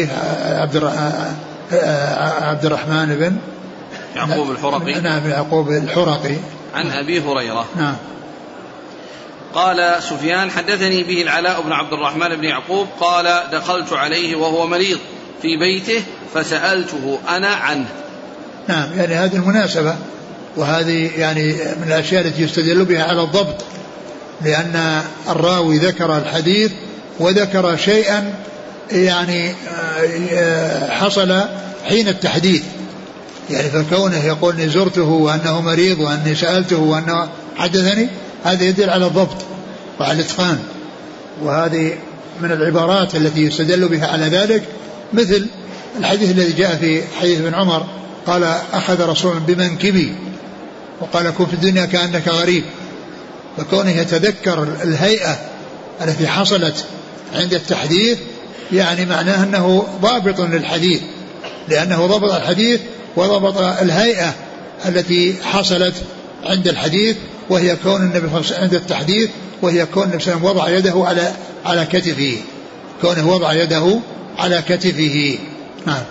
عبد الرحمن بن يعقوب الحرقي. نعم يعقوب الحرقي عن أبي هريرة. نعم. قال سفيان حدثني به العلاء بن عبد الرحمن بن يعقوب قال دخلت عليه وهو مريض في بيته فسألته أنا عنه. نعم، يعني هذه المناسبة، وهذه يعني من الأشياء التي يستدل بها على الضبط، لأن الراوي ذكر الحديث وذكر شيئا يعني حصل حين التحديث، يعني فكونه يقول إني زرته وأنه مريض وأني سألته وأنه حدثني، هذا يدل على الضبط وعلى الإتقان. وهذه من العبارات التي يستدل بها على ذلك، مثل الحديث الذي جاء في حديث ابن عمر قال أخذ رسول بمنكبي وقال كن في الدنيا كأنك غريب. فكونه يتذكر الهيئة التي حصلت عند التحديث يعني معناه أنه ضابط للحديث، لأنه ضبط الحديث وضبط الهيئة التي حصلت عند الحديث، وهي كون النبي عند التحديث، وهي كون النبي صلى الله عليه وسلم وضع يده على كتفه، كونه وضع يده على كتفه. نعم.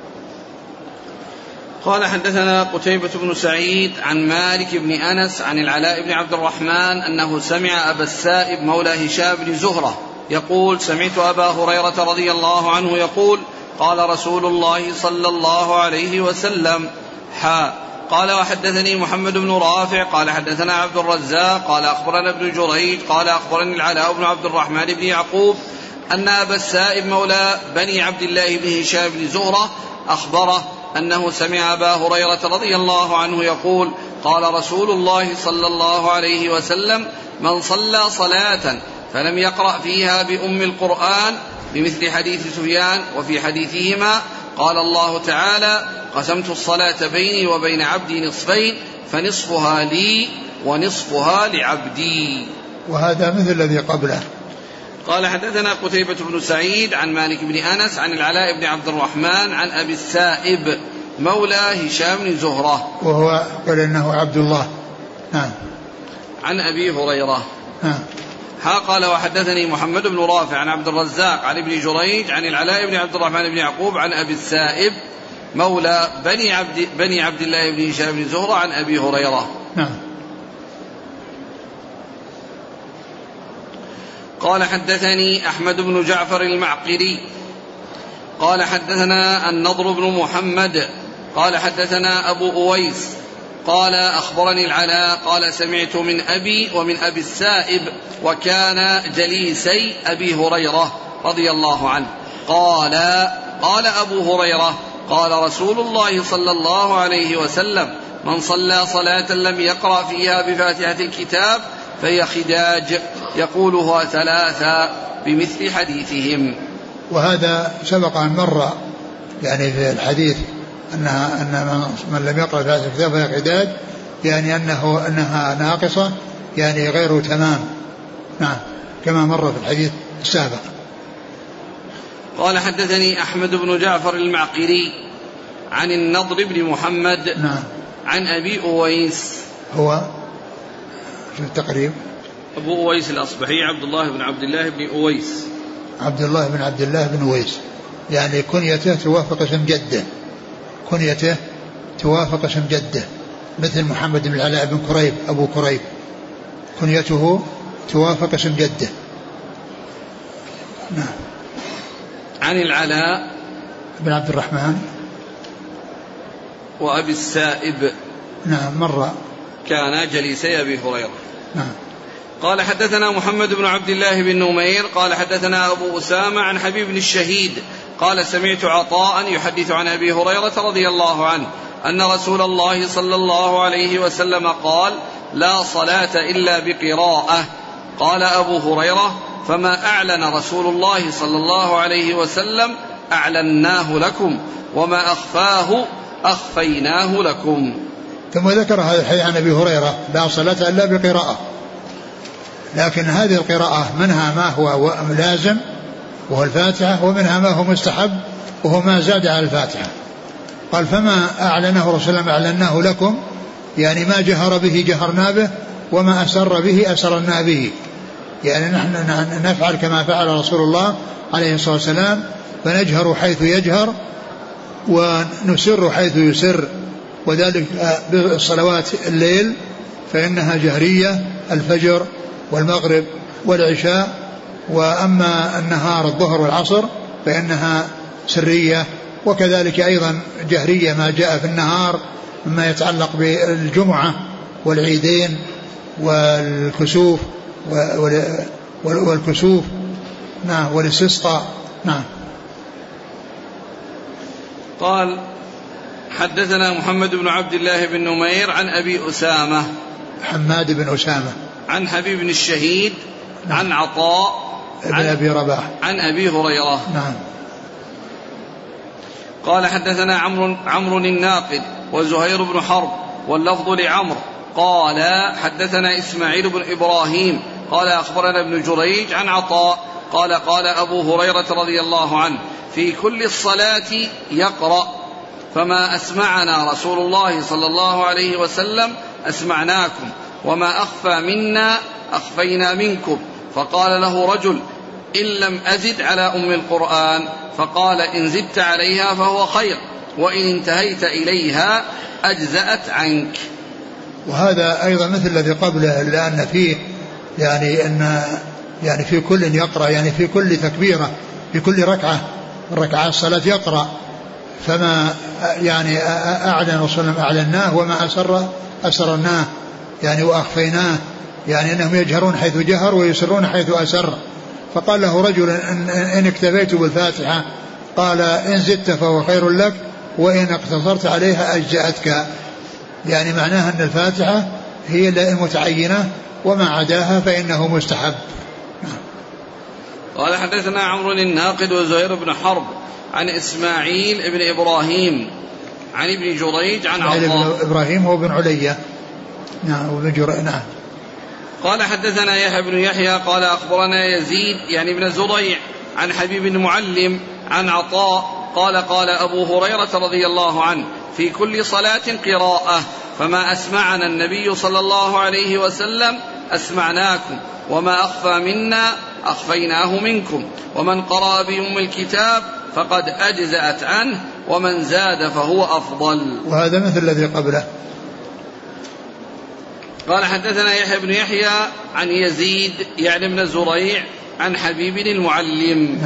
قال حدثنا قتيبة بن سعيد عن مالك بن أنس عن العلاء بن عبد الرحمن أنه سمع أبا السائب مولى هشام بن زهرة يقول سمعت أبا هريرة رضي الله عنه يقول قال رسول الله صلى الله عليه وسلم قال وحدثني محمد بن رافع قال حدثنا عبد الرزاق قال أخبرنا ابن جريج قال أخبرني العلاء بن عبد الرحمن بن يعقوب أن أبا السائب مولى بني عبد الله بن هشام بن زهرة أخبره أنه سمع أبا هريرة رضي الله عنه يقول قال رسول الله صلى الله عليه وسلم من صلى صلاة فلم يقرأ فيها بأم القرآن بمثل حديث سفيان وفي حديثهما قال الله تعالى قسمت الصلاة بيني وبين عبدي نصفين فنصفها لي ونصفها لعبدي. وهذا مثل الذي قبله. قال حدثنا قتيبة بن سعيد عن مالك بن أنس عن العلاء بن عبد الرحمن عن أبي السائب مولى هشام بن زهرة وهو قال إنه عبد الله. عن أبي هريرة. قال وحدثني محمد بن رافع عن عبد الرزاق عن ابن جريج عن العلاء بن عبد الرحمن بن يعقوب عن أبي السائب مولى بني عبد الله بن هشام بن زهرة عن أبي هريرة. قال حدثني أحمد بن جعفر المعقري قال حدثنا النضر بن محمد قال حدثنا أبو أويس قال أخبرني العلاء قال سمعت من أبي ومن أبي السائب وكان جليسي أبي هريرة رضي الله عنه قال أبو هريرة قال رسول الله صلى الله عليه وسلم من صلى صلاة لم يقرأ فيها بفاتحة الكتاب فهي خداج يقولها ثلاثا بمثل حديثهم. وهذا سبق أن مر يعني في الحديث أن من لم يقرأ فاتحة الكتاب فهي خداج، يعني أنها ناقصة يعني غير تمام. نعم كما مر في الحديث السابق. قال حدثني أحمد بن جعفر المعقري عن النضر بن محمد نعم عن أبي أويس. هو في التقريب أبو أويس الأصبحي عبد الله بن عبد الله بن أويس. عبد الله بن عبد الله بن أويس، يعني كنيته توافق اسم جده، كنيته توافق اسم جده، مثل محمد بن العلاء بن كريب أبو كريب كنيته توافق اسم جده. نعم. عن العلاء بن عبد الرحمن وأبي السائب. نعم مر. كان جليسي أبي هريرة. نعم. قال حدثنا محمد بن عبد الله بن نمير قال حدثنا أبو أسامة عن حبيب بن الشهيد قال سمعت عطاء يحدث عن أبي هريرة رضي الله عنه أن رسول الله صلى الله عليه وسلم قال لا صلاة إلا بقراءة. قال أبو هريرة فما أعلن رسول الله صلى الله عليه وسلم أعلناه لكم وما أخفاه أخفيناه لكم. ثم ذكر هذا الحديث عن أبي هريرة لا صلاة إلا بقراءة، لكن هذه القراءة منها ما هو لازم وهو الفاتحة، ومنها ما هو مستحب وهو ما زاد على الفاتحة. قال فما أعلنه رسول الله أعلناه لكم، يعني ما جهر به جهرنا به وما أسر به أسرنا به، يعني نحن نفعل كما فعل رسول الله عليه الصلاة والسلام، فنجهر حيث يجهر ونسر حيث يسر، وذلك بالصلوات الليل فإنها جهرية الفجر والمغرب والعشاء، وأما النهار الظهر والعصر فإنها سرية، وكذلك أيضا جهرية ما جاء في النهار مما يتعلق بالجمعة والعيدين والكسوف والكسوف نعم والاستسقاء. نعم. قال حدثنا محمد بن عبد الله بن نمير عن أبي أسامة حماد بن أسامة عن حبيب بن الشهيد عن عطاء عن أبي رباح عن أبي هريرة. نعم. قال حدثنا عمرو الناقد وزهير بن حرب واللفظ لعمرو قال حدثنا إسماعيل بن إبراهيم قال أخبرنا ابن جريج عن عطاء قال قال أبو هريرة رضي الله عنه في كل الصلاة يقرأ فما أسمعنا رسول الله صلى الله عليه وسلم أسمعناكم وما أخفى منا أخفينا منكم. فقال له رجل إن لم أزد على أم القرآن، فقال إن زدت عليها فهو خير وإن انتهيت إليها أجزأت عنك. وهذا أيضا مثل الذي قبله، لأن فيه يعني في كل يقرأ، يعني في كل تكبيرة في كل ركعة الصلاة يقرأ، فما يعني أعلن رسول الله أعلناه وما أسرناه يعني وأخفيناه، يعني أنهم يجهرون حيث جهر ويسرون حيث أسر. فقال له رجل إن اكتفيت بالفاتحة، قال إن زدت فهو خير لك وإن اقتصرت عليها أجزأتك، يعني معناها أن الفاتحة هي المتعينة وما عداها فإنه مستحب. قال حدثنا عمرو الناقد وزهير بن حرب عن إسماعيل بن إبراهيم عن ابن جريج عن عطاء. إبراهيم هو بن علية. نعم وابن جريج. نعم. قال حدثنا يحيى بن يحيى قال أخبرنا يزيد يعني ابن زريع عن حبيب المعلم عن عطاء قال قال أبو هريرة رضي الله عنه في كل صلاة قراءة فما أسمعنا النبي صلى الله عليه وسلم أسمعناكم وما أخفى منا أخفيناه منكم ومن قرأ بأم الكتاب فقد أجزأت عنه ومن زاد فهو أفضل. وهذا مثل الذي قبله. قال حدثنا يحيى بن يحيى عن يزيد يعني ابن زريع عن حبيب المعلم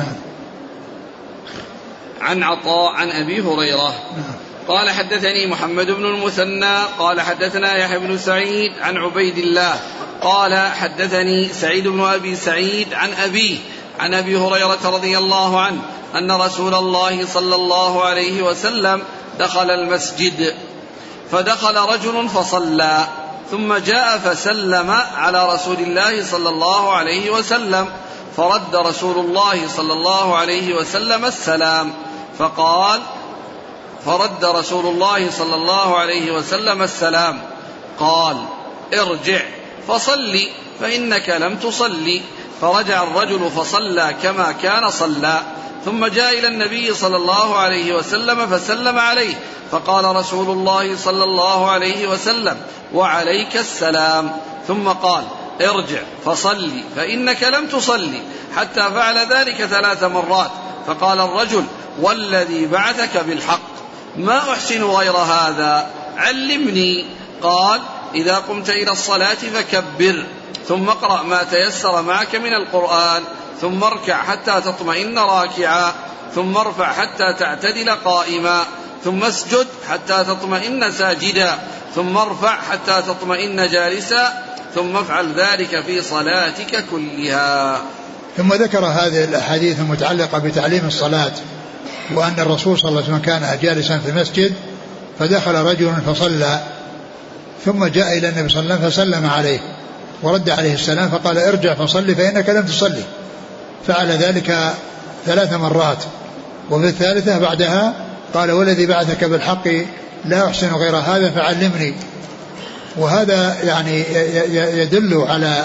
عن عطاء عن أبي هريرة. قال حدثني محمد بن المثنى قال حدثنا يحيى بن سعيد عن عبيد الله قال حدثني سعيد بن أبي سعيد عن أبيه عن أبي هريرة رضي الله عنه أن رسول الله صلى الله عليه وسلم دخل المسجد فدخل رجل فصلى ثم جاء فسلم على رسول الله صلى الله عليه وسلم فرد رسول الله صلى الله عليه وسلم السلام فقال فرد رسول الله صلى الله عليه وسلم السلام قال ارجع فصلي فإنك لم تصلي. فرجع الرجل فصلى كما كان صلى ثم جاء إلى النبي صلى الله عليه وسلم فسلم عليه فقال رسول الله صلى الله عليه وسلم وعليك السلام ثم قال ارجع فصلي فإنك لم تصلي حتى فعل ذلك 3 مرات. فقال الرجل والذي بعثك بالحق ما أحسن غير هذا علمني. قال إذا قمت إلى الصلاة فكبر ثم اقرأ ما تيسر معك من القرآن ثم اركع حتى تطمئن راكعا ثم ارفع حتى تعتدل قائما ثم اسجد حتى تطمئن ساجدا ثم ارفع حتى تطمئن جالسا ثم افعل ذلك في صلاتك كلها. ثم ذكر هذه الأحاديث المتعلقة بتعليم الصلاة وأن الرسول صلى الله عليه وسلم كان جالسا في المسجد فدخل رجل فصلى ثم جاء إلى النبي صلى الله عليه وسلم فسلم عليه ورد عليه السلام فقال ارجع فصلي فإنك لم تصلي. فعل ذلك 3 مرات وفي الثالثة بعدها قال والذي بعثك بالحق لا أحسن غير هذا فعلمني. وهذا يعني يدل على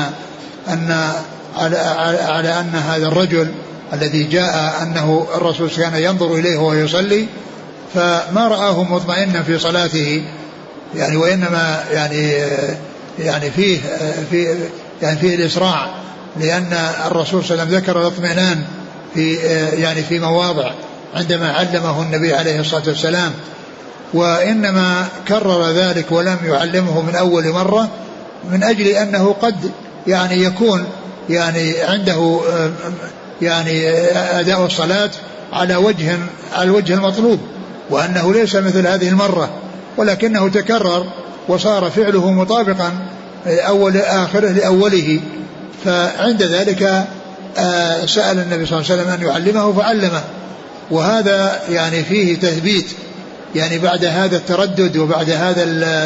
أن هذا الرجل الذي جاء أنه الرسول كان ينظر إليه وهو يصلي فما رآه مطمئنا في صلاته يعني وإنما يعني فيه الإسراع لأن الرسول صلى الله عليه وسلم ذكر الاطمئنان في مواضع عندما علمه النبي عليه الصلاة والسلام وإنما كرر ذلك ولم يعلمه من أول مرة من أجل أنه قد يعني يكون يعني عنده يعني أداء الصلاة على الوجه المطلوب وأنه ليس مثل هذه المرة ولكنه تكرر وصار فعله مطابقا أول آخره لأوله. فعند ذلك سأل النبي صلى الله عليه وسلم أن يعلمه فعلمه. وهذا يعني فيه تثبيت يعني بعد هذا التردد وبعد هذا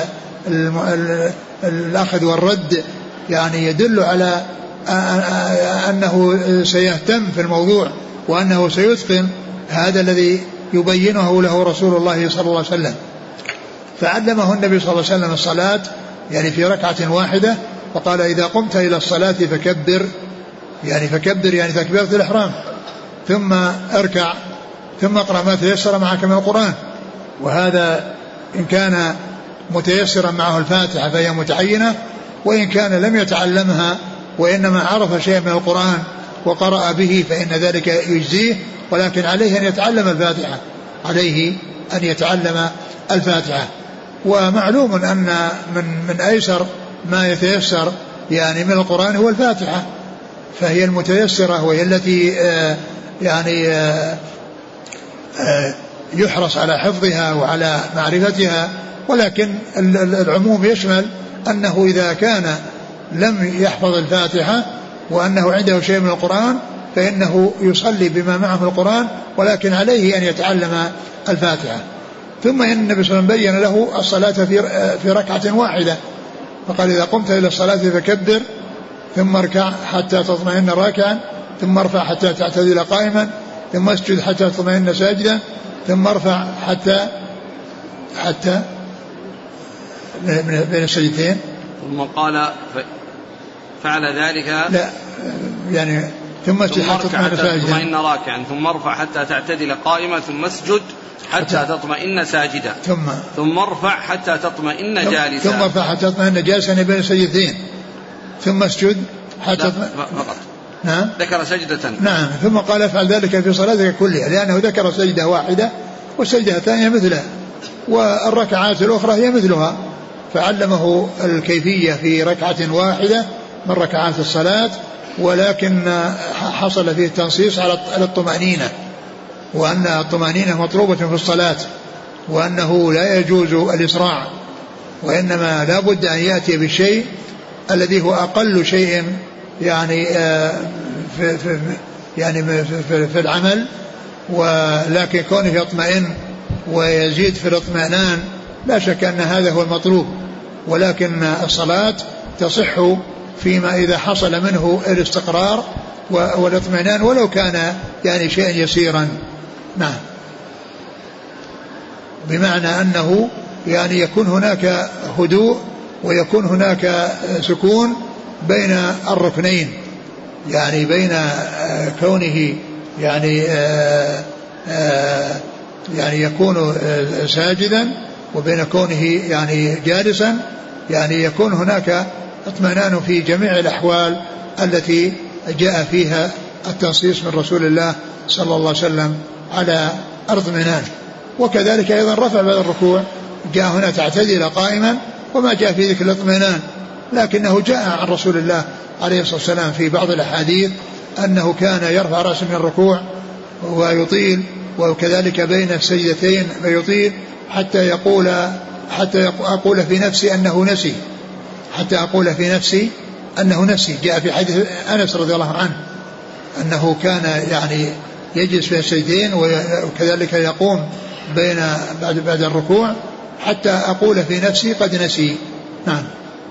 الأخذ والرد يعني يدل على أنه سيهتم في الموضوع وأنه سيتقن هذا الذي يبينه له رسول الله صلى الله عليه وسلم. فعلمه النبي صلى الله عليه وسلم الصلاة يعني في ركعة واحدة فقال إذا قمت إلى الصلاة فكبر يعني تكبيرة الإحرام ثم اركع ثم اقرأ ما تيسر معك من القرآن. وهذا إن كان متيسرا معه الفاتحة فهي متعينة وإن كان لم يتعلمها وإنما عرف شيئا من القرآن وقرأ به فإن ذلك يجزيه ولكن عليه أن يتعلم الفاتحة. ومعلوم أن من أيسر ما يتيسر يعني من القرآن هو الفاتحة فهي المتيسرة وهي التي يحرص على حفظها وعلى معرفتها. ولكن العموم يشمل أنه إذا كان لم يحفظ الفاتحة وأنه عنده شيء من القرآن فإنه يصلي بما معه من القرآن ولكن عليه أن يتعلم الفاتحة. ثم إن النبي صلى الله عليه وسلم بين له الصلاة في ركعة واحدة فقال إذا قمت إلى الصلاة فكبر ثم اركع حتى تطمئن راكعا ثم ارفع حتى تعتدل قائما ثم اسجد حتى تطمئن ساجدا ثم ارفع حتى بين السجدتين ثم قال فعل ذلك لا يعني ثم اسجد حتى تطمئن راكعا ثم ارفع حتى تعتدل قائما ثم اسجد حتى تطمئن ساجدا ثم ارفع حتى تطمئن جالسا ثم ارفع حتى تطمئن جالسا بين السجدتين ثم اسجد حتى فقط نعم ذكر سجدة نعم ثم قال افعل ذلك في صلاتك كلها لأنه ذكر سجدة واحدة والسجدة الثانية مثلها والركعات الأخرى هي مثلها فعلمه الكيفية في ركعة واحدة من ركعات الصلاة ولكن حصل فيه التنصيص على الطمأنينة وأن الطمأنينة مطلوبة في الصلاة وأنه لا يجوز الإسراع وإنما لا بد أن يأتي بالشيء الذي هو أقل شيء يعني في العمل، ولكن كونه يطمئن ويزيد في الاطمئنان لا شك أن هذا هو المطلوب، ولكن الصلاة تصح فيما إذا حصل منه الاستقرار والاطمئنان ولو كان يعني شيئا يسيرا. نعم، بمعنى أنه يعني يكون هناك هدوء ويكون هناك سكون بين الركنين، يعني بين كونه يعني يكون ساجدا وبين كونه يعني جالسا، يعني يكون هناك اطمئنان في جميع الأحوال التي جاء فيها التنصيص من رسول الله صلى الله عليه وسلم على الاطمئنان. وكذلك أيضا رفع بعد الركوع جاء هنا تعتدل قائما وما جاء في ذكر الاطمئنان، لكنه جاء عن رسول الله عليه الصلاة والسلام في بعض الأحاديث أنه كان يرفع رأسه من الركوع ويطيل، وكذلك بين السجدتين فيطيل حتى أقول في نفسي أنه نسي، جاء في حديث أنس رضي الله عنه أنه كان يعني يجلس في السجدين وكذلك يقوم بعد الركوع حتى أقول في نفسي قد نسي. نعم.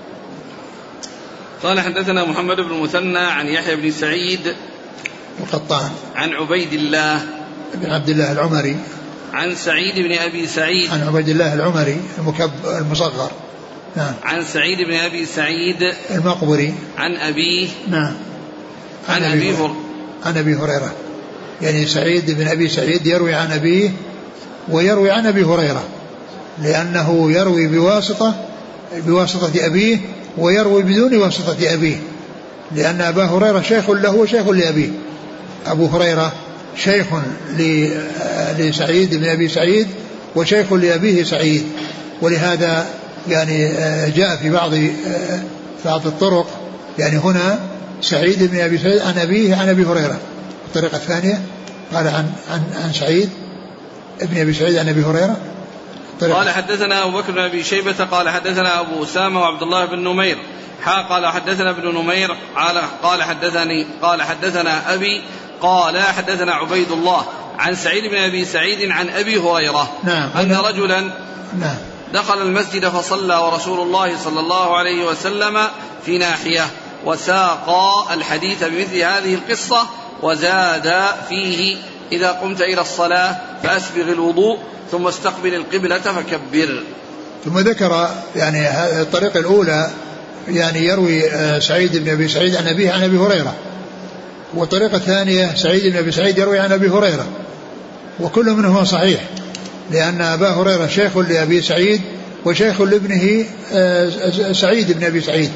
قال حدثنا محمد بن المثنى عن يحيى بن سعيد القطان عن عبيد الله بن عبد الله العمري عن سعيد بن أبي سعيد عن عبيد الله العمري المصغر. نعم. عن سعيد بن أبي سعيد المقبري عن أبيه. نعم. عن أبي هريرة، يعني سعيد بن أبي سعيد يروي عن أبيه ويروي عن أبي هريرة، لأنه يروي بواسطة أبيه ويروي بدون واسطة أبيه، لأن أبا هريرة شيخ له وشيخ لأبيه. أبو هريرة شيخ لسعيد بن أبي سعيد وشيخ لأبيه سعيد، ولهذا يعني جاء في بعض الطرق يعني هنا سعيد بن أبي سعيد عن أبيه عن أبي هريرة. الطريقة الثانية قال عن سعيد ابن أبي سعيد عن أبي هريرة. قال حدثنا أبو بكر بن أبي شيبة قال حدثنا أبو أسامة وعبد الله بن نمير قال حدثنا ابن نمير قال حدثنا أبي قال حدثنا عبيد الله عن سعيد بن أبي سعيد عن أبي هريرة. نعم. أن رجلا نعم. دخل المسجد فصلى ورسول الله صلى الله عليه وسلم في ناحية، وساق الحديث بمثل هذه القصة وزاد فيه: إذا قمت إلى الصلاة فأسبغ الوضوء ثم استقبل القبلة فكبر. ثم ذكر يعني الطريقة الأولى يعني يروي سعيد بن أبي سعيد عن أبيه عن أبي هريرة، والطريقة الثانية سعيد بن أبي سعيد يروي عن أبي هريرة، وكل منهما صحيح، لأن أبا هريرة شيخ لأبي سعيد وشيخ لابنه سعيد بن أبي سعيد،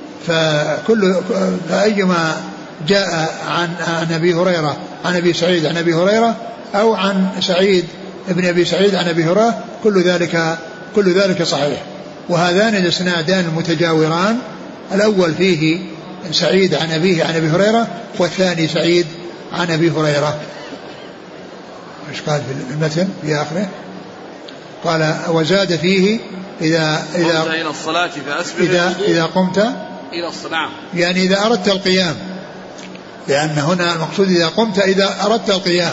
فأيما جاء عن أبي هريرة عن أبي سعيد عن أبي هريرة أو عن سعيد ابن أبي سعيد عن أبي هريرة كل ذلك صحيح. وهذان الاسنادان المتجاوران، الأول فيه سعيد عن أبيه عن أبي هريرة، والثاني سعيد عن أبي هريرة. ايش قال في المتن في آخره؟ قال: وزاد فيه إذا إلى الصلاة فأسبغ إذا قمت إلى الصلاة، يعني إذا أردت القيام، لأن هنا المقصود إذا قمت إذا أردت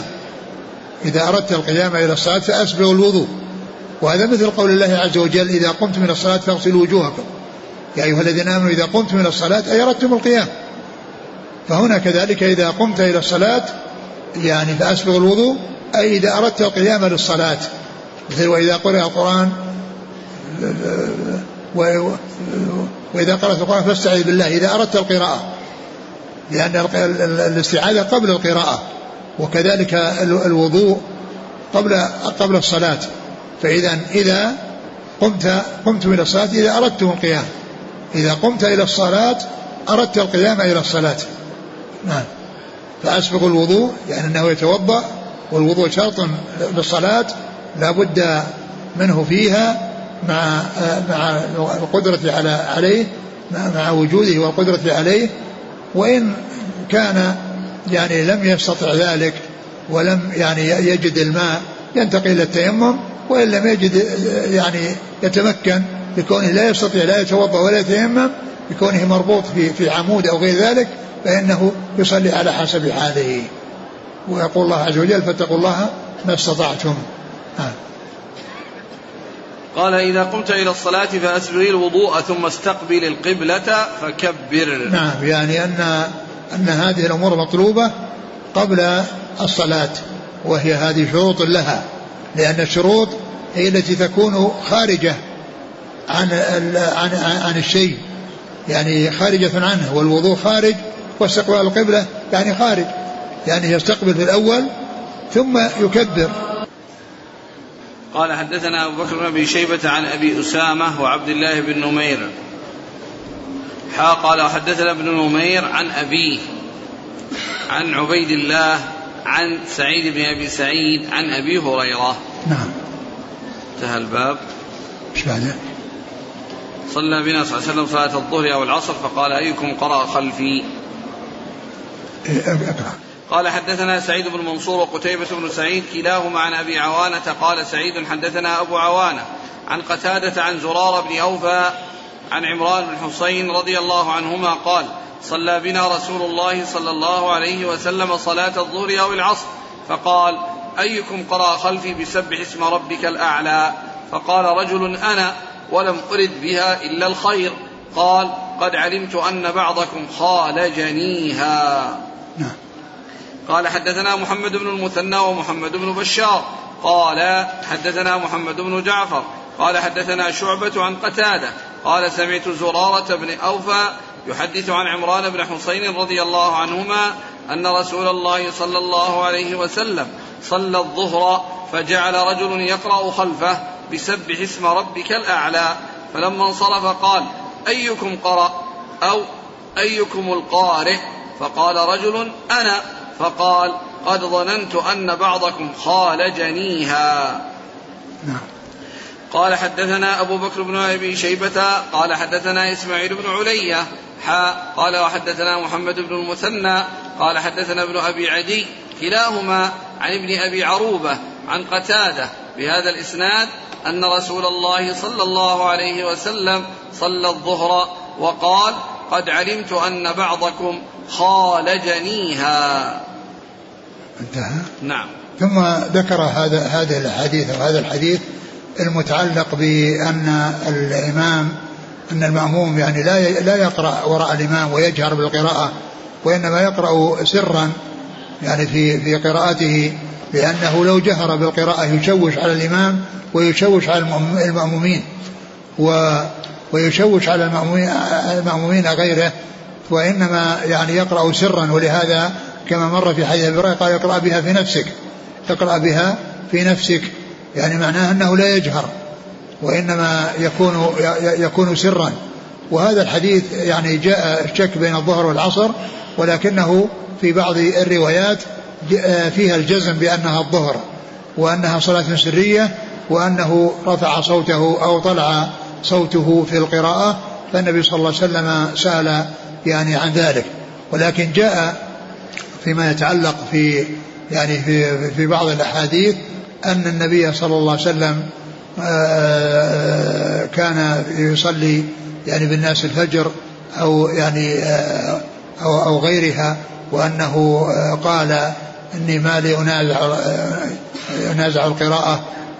القيام إلى الصلاة فأسبغ الوضوء. وهذا مثل قول الله عز وجل: إذا قمتم من الصلاة فاغسلوا وجوهكم يا أيها الذين آمنوا إذا قمتم من الصلاة أي أردتم القيام. فهنا كذلك إذا قمت إلى الصلاة يعني فأسبغ الوضوء أي إذا أردت القيام للصلاة، مثل وإذا قرأ القرآن وإذا قرأت القرآن فاستعذ بالله إذا أردت القراءة، لأن الاستعاذة قبل القراءة، وكذلك الوضوء قبل الصلاة. إذا قمت إلى الصلاة إذا أردتم القيام، إذا قمت إلى الصلاة أردت القيام إلى الصلاة. نعم. فأسبغ الوضوء يعني أنه يتوضأ، والوضوء شرط للصلاة لا بد منه فيها مع القدرة عليه، مع وجوده والقدرة عليه. وإن كان يعني لم يستطع ذلك ولم يعني يجد الماء ينتقل إلى التيمم، وإن لم يجد يعني يتمكن بكونه لا يستطيع لا يتوضأ ولا يتيمم بكونه مربوط في عمود أو غير ذلك فإنه يصلي على حسب حاله. ويقول الله عز وجل فاتقوا الله ما استطعتم. قال إذا قمت إلى الصلاة فأسبغ الوضوء ثم استقبل القبلة فكبر. نعم، يعني أن هذه الأمور مطلوبة قبل الصلاة، وهي هذه شروط لها، لأن الشروط هي التي تكون خارجة عن الشيء، يعني خارجة عنه، والوضوء خارج واستقبال القبلة يعني خارج، يعني يستقبل في الأول ثم يكبر. قال حدثنا أبو بكر بن أبي شيبة عن أبي أسامة وعبد الله بن نمير قال حدثنا ابن نمير عن أبيه عن عبيد الله عن سعيد بن أبي سعيد عن أبي هريرة. نعم. انتهى الباب. ايش بعده؟ صلى بنا صلى الله عليه وسلم صلاة الظهر أو العصر فقال أيكم قرأ خلفي. اقرأ. قال حدثنا سعيد بن منصور وقتيبة بن سعيد كلاهما عن أبي عوانة قال سعيد حدثنا أبو عوانة عن قتادة عن زرار بن أوفى عن عمران بن حسين رضي الله عنهما قال صلى بنا رسول الله صلى الله عليه وسلم صلاة الظهر أو العصر فقال أيكم قرأ خلفي بسبح اسم ربك الأعلى؟ فقال رجل أنا ولم أرد بها إلا الخير. قال قد علمت أن بعضكم خالجنيها. قال حدثنا محمد بن المثنى ومحمد بن بشار قال حدثنا محمد بن جعفر قال حدثنا شعبة عن قتادة قال سمعت زرارة بن أوفى يحدث عن عمران بن حسين رضي الله عنهما أن رسول الله صلى الله عليه وسلم صلى الظهر فجعل رجل يقرأ خلفه بسبح اسم ربك الأعلى، فلما انصرف قال أيكم قرأ أو أيكم القارئ؟ فقال رجل أنا. فقال قد ظننت أن بعضكم خالجنيها. قال حدثنا أبو بكر بن أبي شيبة قال حدثنا إسماعيل بن علية قال وحدثنا محمد بن المثنى قال حدثنا ابن أبي عدي كلاهما عن ابن أبي عروبة عن قتادة بهذا الإسناد أن رسول الله صلى الله عليه وسلم صلى الظهر وقال قد علمت أن بعضكم خالجنيها. انتهى. نعم. ثم ذكر هذا الحديث أو هذا الحديث المتعلق بأن الإمام أن المأموم يعني لا يقرأ وراء الإمام ويجهر بالقراءة، وإنما يقرأ سرا يعني في قراءته، لأنه لو جهر بالقراءة يشوش على الإمام ويشوش على المأمومين ويشوش على المأمومين غيره، وإنما يعني يقرأ سرا. ولهذا كما مر في حديث أبي هريرة قال اقرأ بها في نفسك، اقرأ بها في نفسك، يعني معناه أنه لا يجهر وإنما يكون سرا. وهذا الحديث يعني جاء الشك بين الظهر والعصر، ولكنه في بعض الروايات فيها الجزم بأنها الظهر وأنها صلاة سرية، وأنه رفع صوته أو طلع صوته في القراءة، فالنبي صلى الله عليه وسلم سأل يعني عن ذلك. ولكن جاء فيما يتعلق في بعض الأحاديث أن النبي صلى الله عليه وسلم كان يصلي يعني بالناس الفجر أو يعني أو غيرها، وأنه قال إني ما لي أنازع القراءة،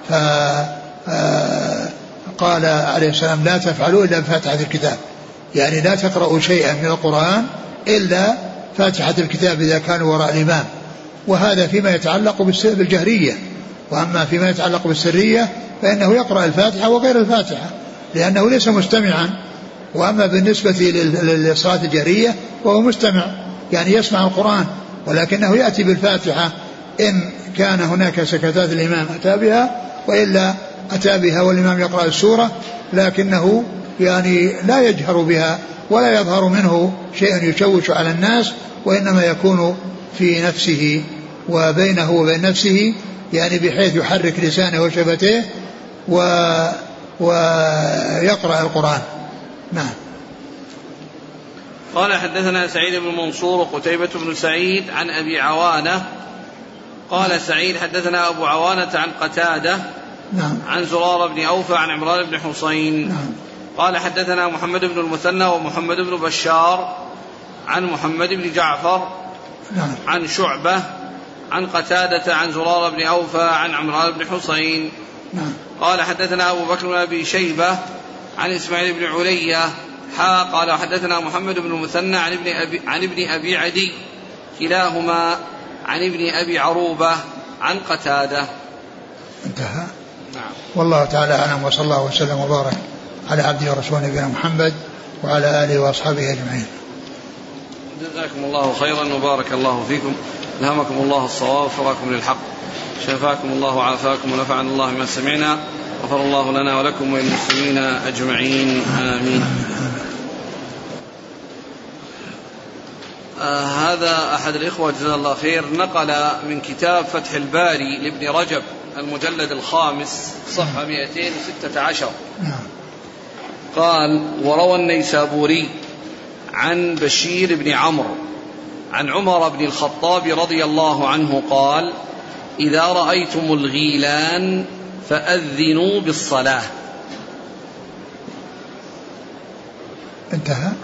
فقال عليه السلام لا تفعلوا إلا بفاتحة الكتاب، يعني لا تقرأوا شيئا من القرآن إلا فاتحة الكتاب إذا كانوا وراء الإمام. وهذا فيما يتعلق بالجهرية، وأما فيما يتعلق بالسرية فإنه يقرأ الفاتحة وغير الفاتحة لأنه ليس مستمعا. وأما بالنسبة للصلاة الجهرية وهو مستمع، يعني يسمع القرآن، ولكنه يأتي بالفاتحة إن كان هناك سكتات الإمام أتى بها، وإلا أتى بها والإمام يقرأ السورة، لكنه يعني لا يجهر بها ولا يظهر منه شيء يشوش على الناس، وإنما يكون في نفسه وبينه وبين نفسه، يعني بحيث يحرك لسانه وشفتيه ويقرأ القرآن. نعم. قال حدثنا سعيد بن منصور وقتيبة بن سعيد عن أبي عوانة قال سعيد حدثنا أبو عوانة عن قتادة نعم. عن زرار بن أوفى عن عمران بن حسين. نعم. قال حدثنا محمد بن المثنى ومحمد بن بشار عن محمد بن جعفر عن شعبة عن قتادة عن زرارة بن أوفى عن عمران بن حسين قال حدثنا أبو بكر بن أبي شيبة عن إسماعيل بن علية قال حدثنا محمد بن المثنى عن ابن أبي عدي كلاهما عن ابن أبي عروبة عن قتادة. انتهى. نعم. والله تعالى أعلم، وصلى الله وسلم وبارك على عبده ورسوله نبينا محمد وعلى آله وأصحابه أجمعين. جزاكم الله خيرا وبارك الله فيكم، ألهمكم الله الصواب وفقكم للحق، شفاكم الله وعافاكم ونفعنا الله ما سمعنا، غفر الله لنا ولكم وللمسلمين أجمعين، آمين. هذا أحد الإخوة جزاه الله خير نقل من كتاب فتح الباري لابن رجب المجلد الخامس صفحة 216 قال: وروى النيسابوري عن بشير بن عمرو عن عمر بن الخطاب رضي الله عنه قال: إذا رأيتم الغيلان فأذنوا بالصلاة. انتهى.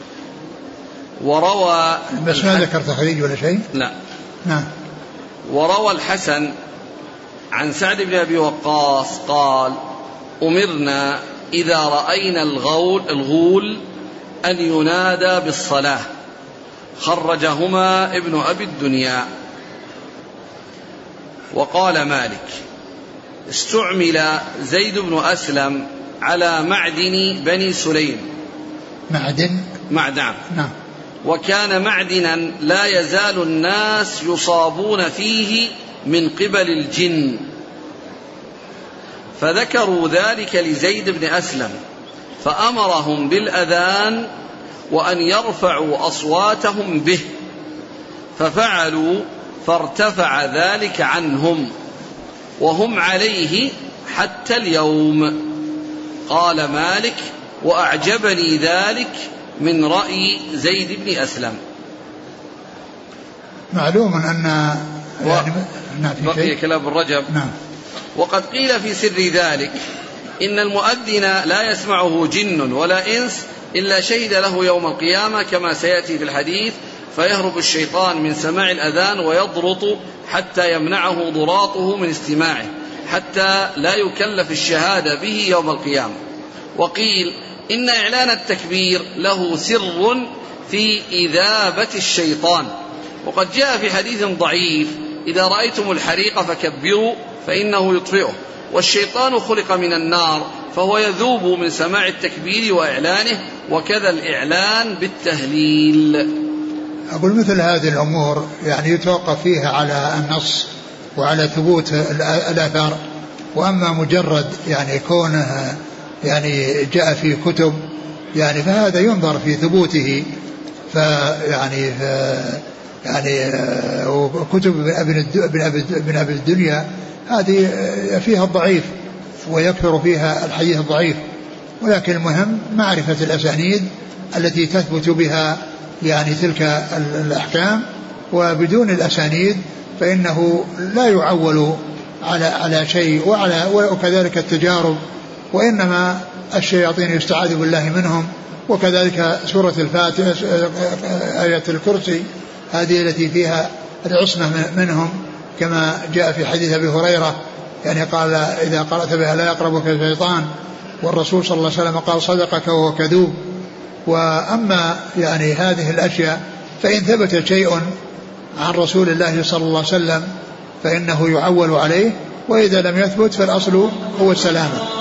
وروى بس ما ذكر تخريج ولا شيء. لا. نعم. وروى الحسن عن سعد بن أبي وقاص قال: أمرنا إذا رأينا الغول أن ينادى بالصلاة. خرجهما ابن أبي الدنيا. وقال مالك: استعمل زيد بن أسلم على معدن بني سليم. معدن. نعم. وكان معدنا لا يزال الناس يصابون فيه من قبل الجن، فذكروا ذلك لزيد بن أسلم فأمرهم بالأذان وأن يرفعوا أصواتهم به، ففعلوا فارتفع ذلك عنهم وهم عليه حتى اليوم. قال مالك: وأعجبني ذلك من رأي زيد بن أسلم. معلوم أن بقي كلام الرجب. نعم. وقد قيل في سر ذلك إن المؤذن لا يسمعه جن ولا إنس إلا شهد له يوم القيامة كما سيأتي في الحديث، فيهرب الشيطان من سماع الأذان ويضرط حتى يمنعه ضراطه من استماعه حتى لا يكلف الشهادة به يوم القيامة. وقيل إن إعلان التكبير له سر في إذابة الشيطان، وقد جاء في حديث ضعيف: إذا رأيتم الحريق فكبروا فإنه يطفئه، والشيطان خلق من النار فهو يذوب من سماع التكبير وإعلانه، وكذا الإعلان بالتهليل. أقول مثل هذه الأمور يعني يتوقف فيها على النص وعلى ثبوت الآثار، وأما مجرد يعني كونه يعني جاء في كتب يعني فهذا ينظر في ثبوته، فيعني كتب ابن أبي الدنيا هذه فيها الضعيف ويكثر فيها الحديث الضعيف، ولكن المهم معرفة الأسانيد التي تثبت بها يعني تلك الأحكام، وبدون الأسانيد فإنه لا يعول على شيء، وكذلك التجارب، وإنما الشياطين يستعاذ بالله منهم. وكذلك سورة الفاتحة آية الكرسي هذه التي فيها العصمة منهم، كما جاء في حديث أبي هريرة يعني قال: إذا قرأت بها لا يقربك الشيطان، والرسول صلى الله عليه وسلم قال: صدقك وهو كذوب. وأما يعني هذه الأشياء فإن ثبت شيء عن رسول الله صلى الله عليه وسلم فإنه يعول عليه، وإذا لم يثبت فالأصل هو السلامة.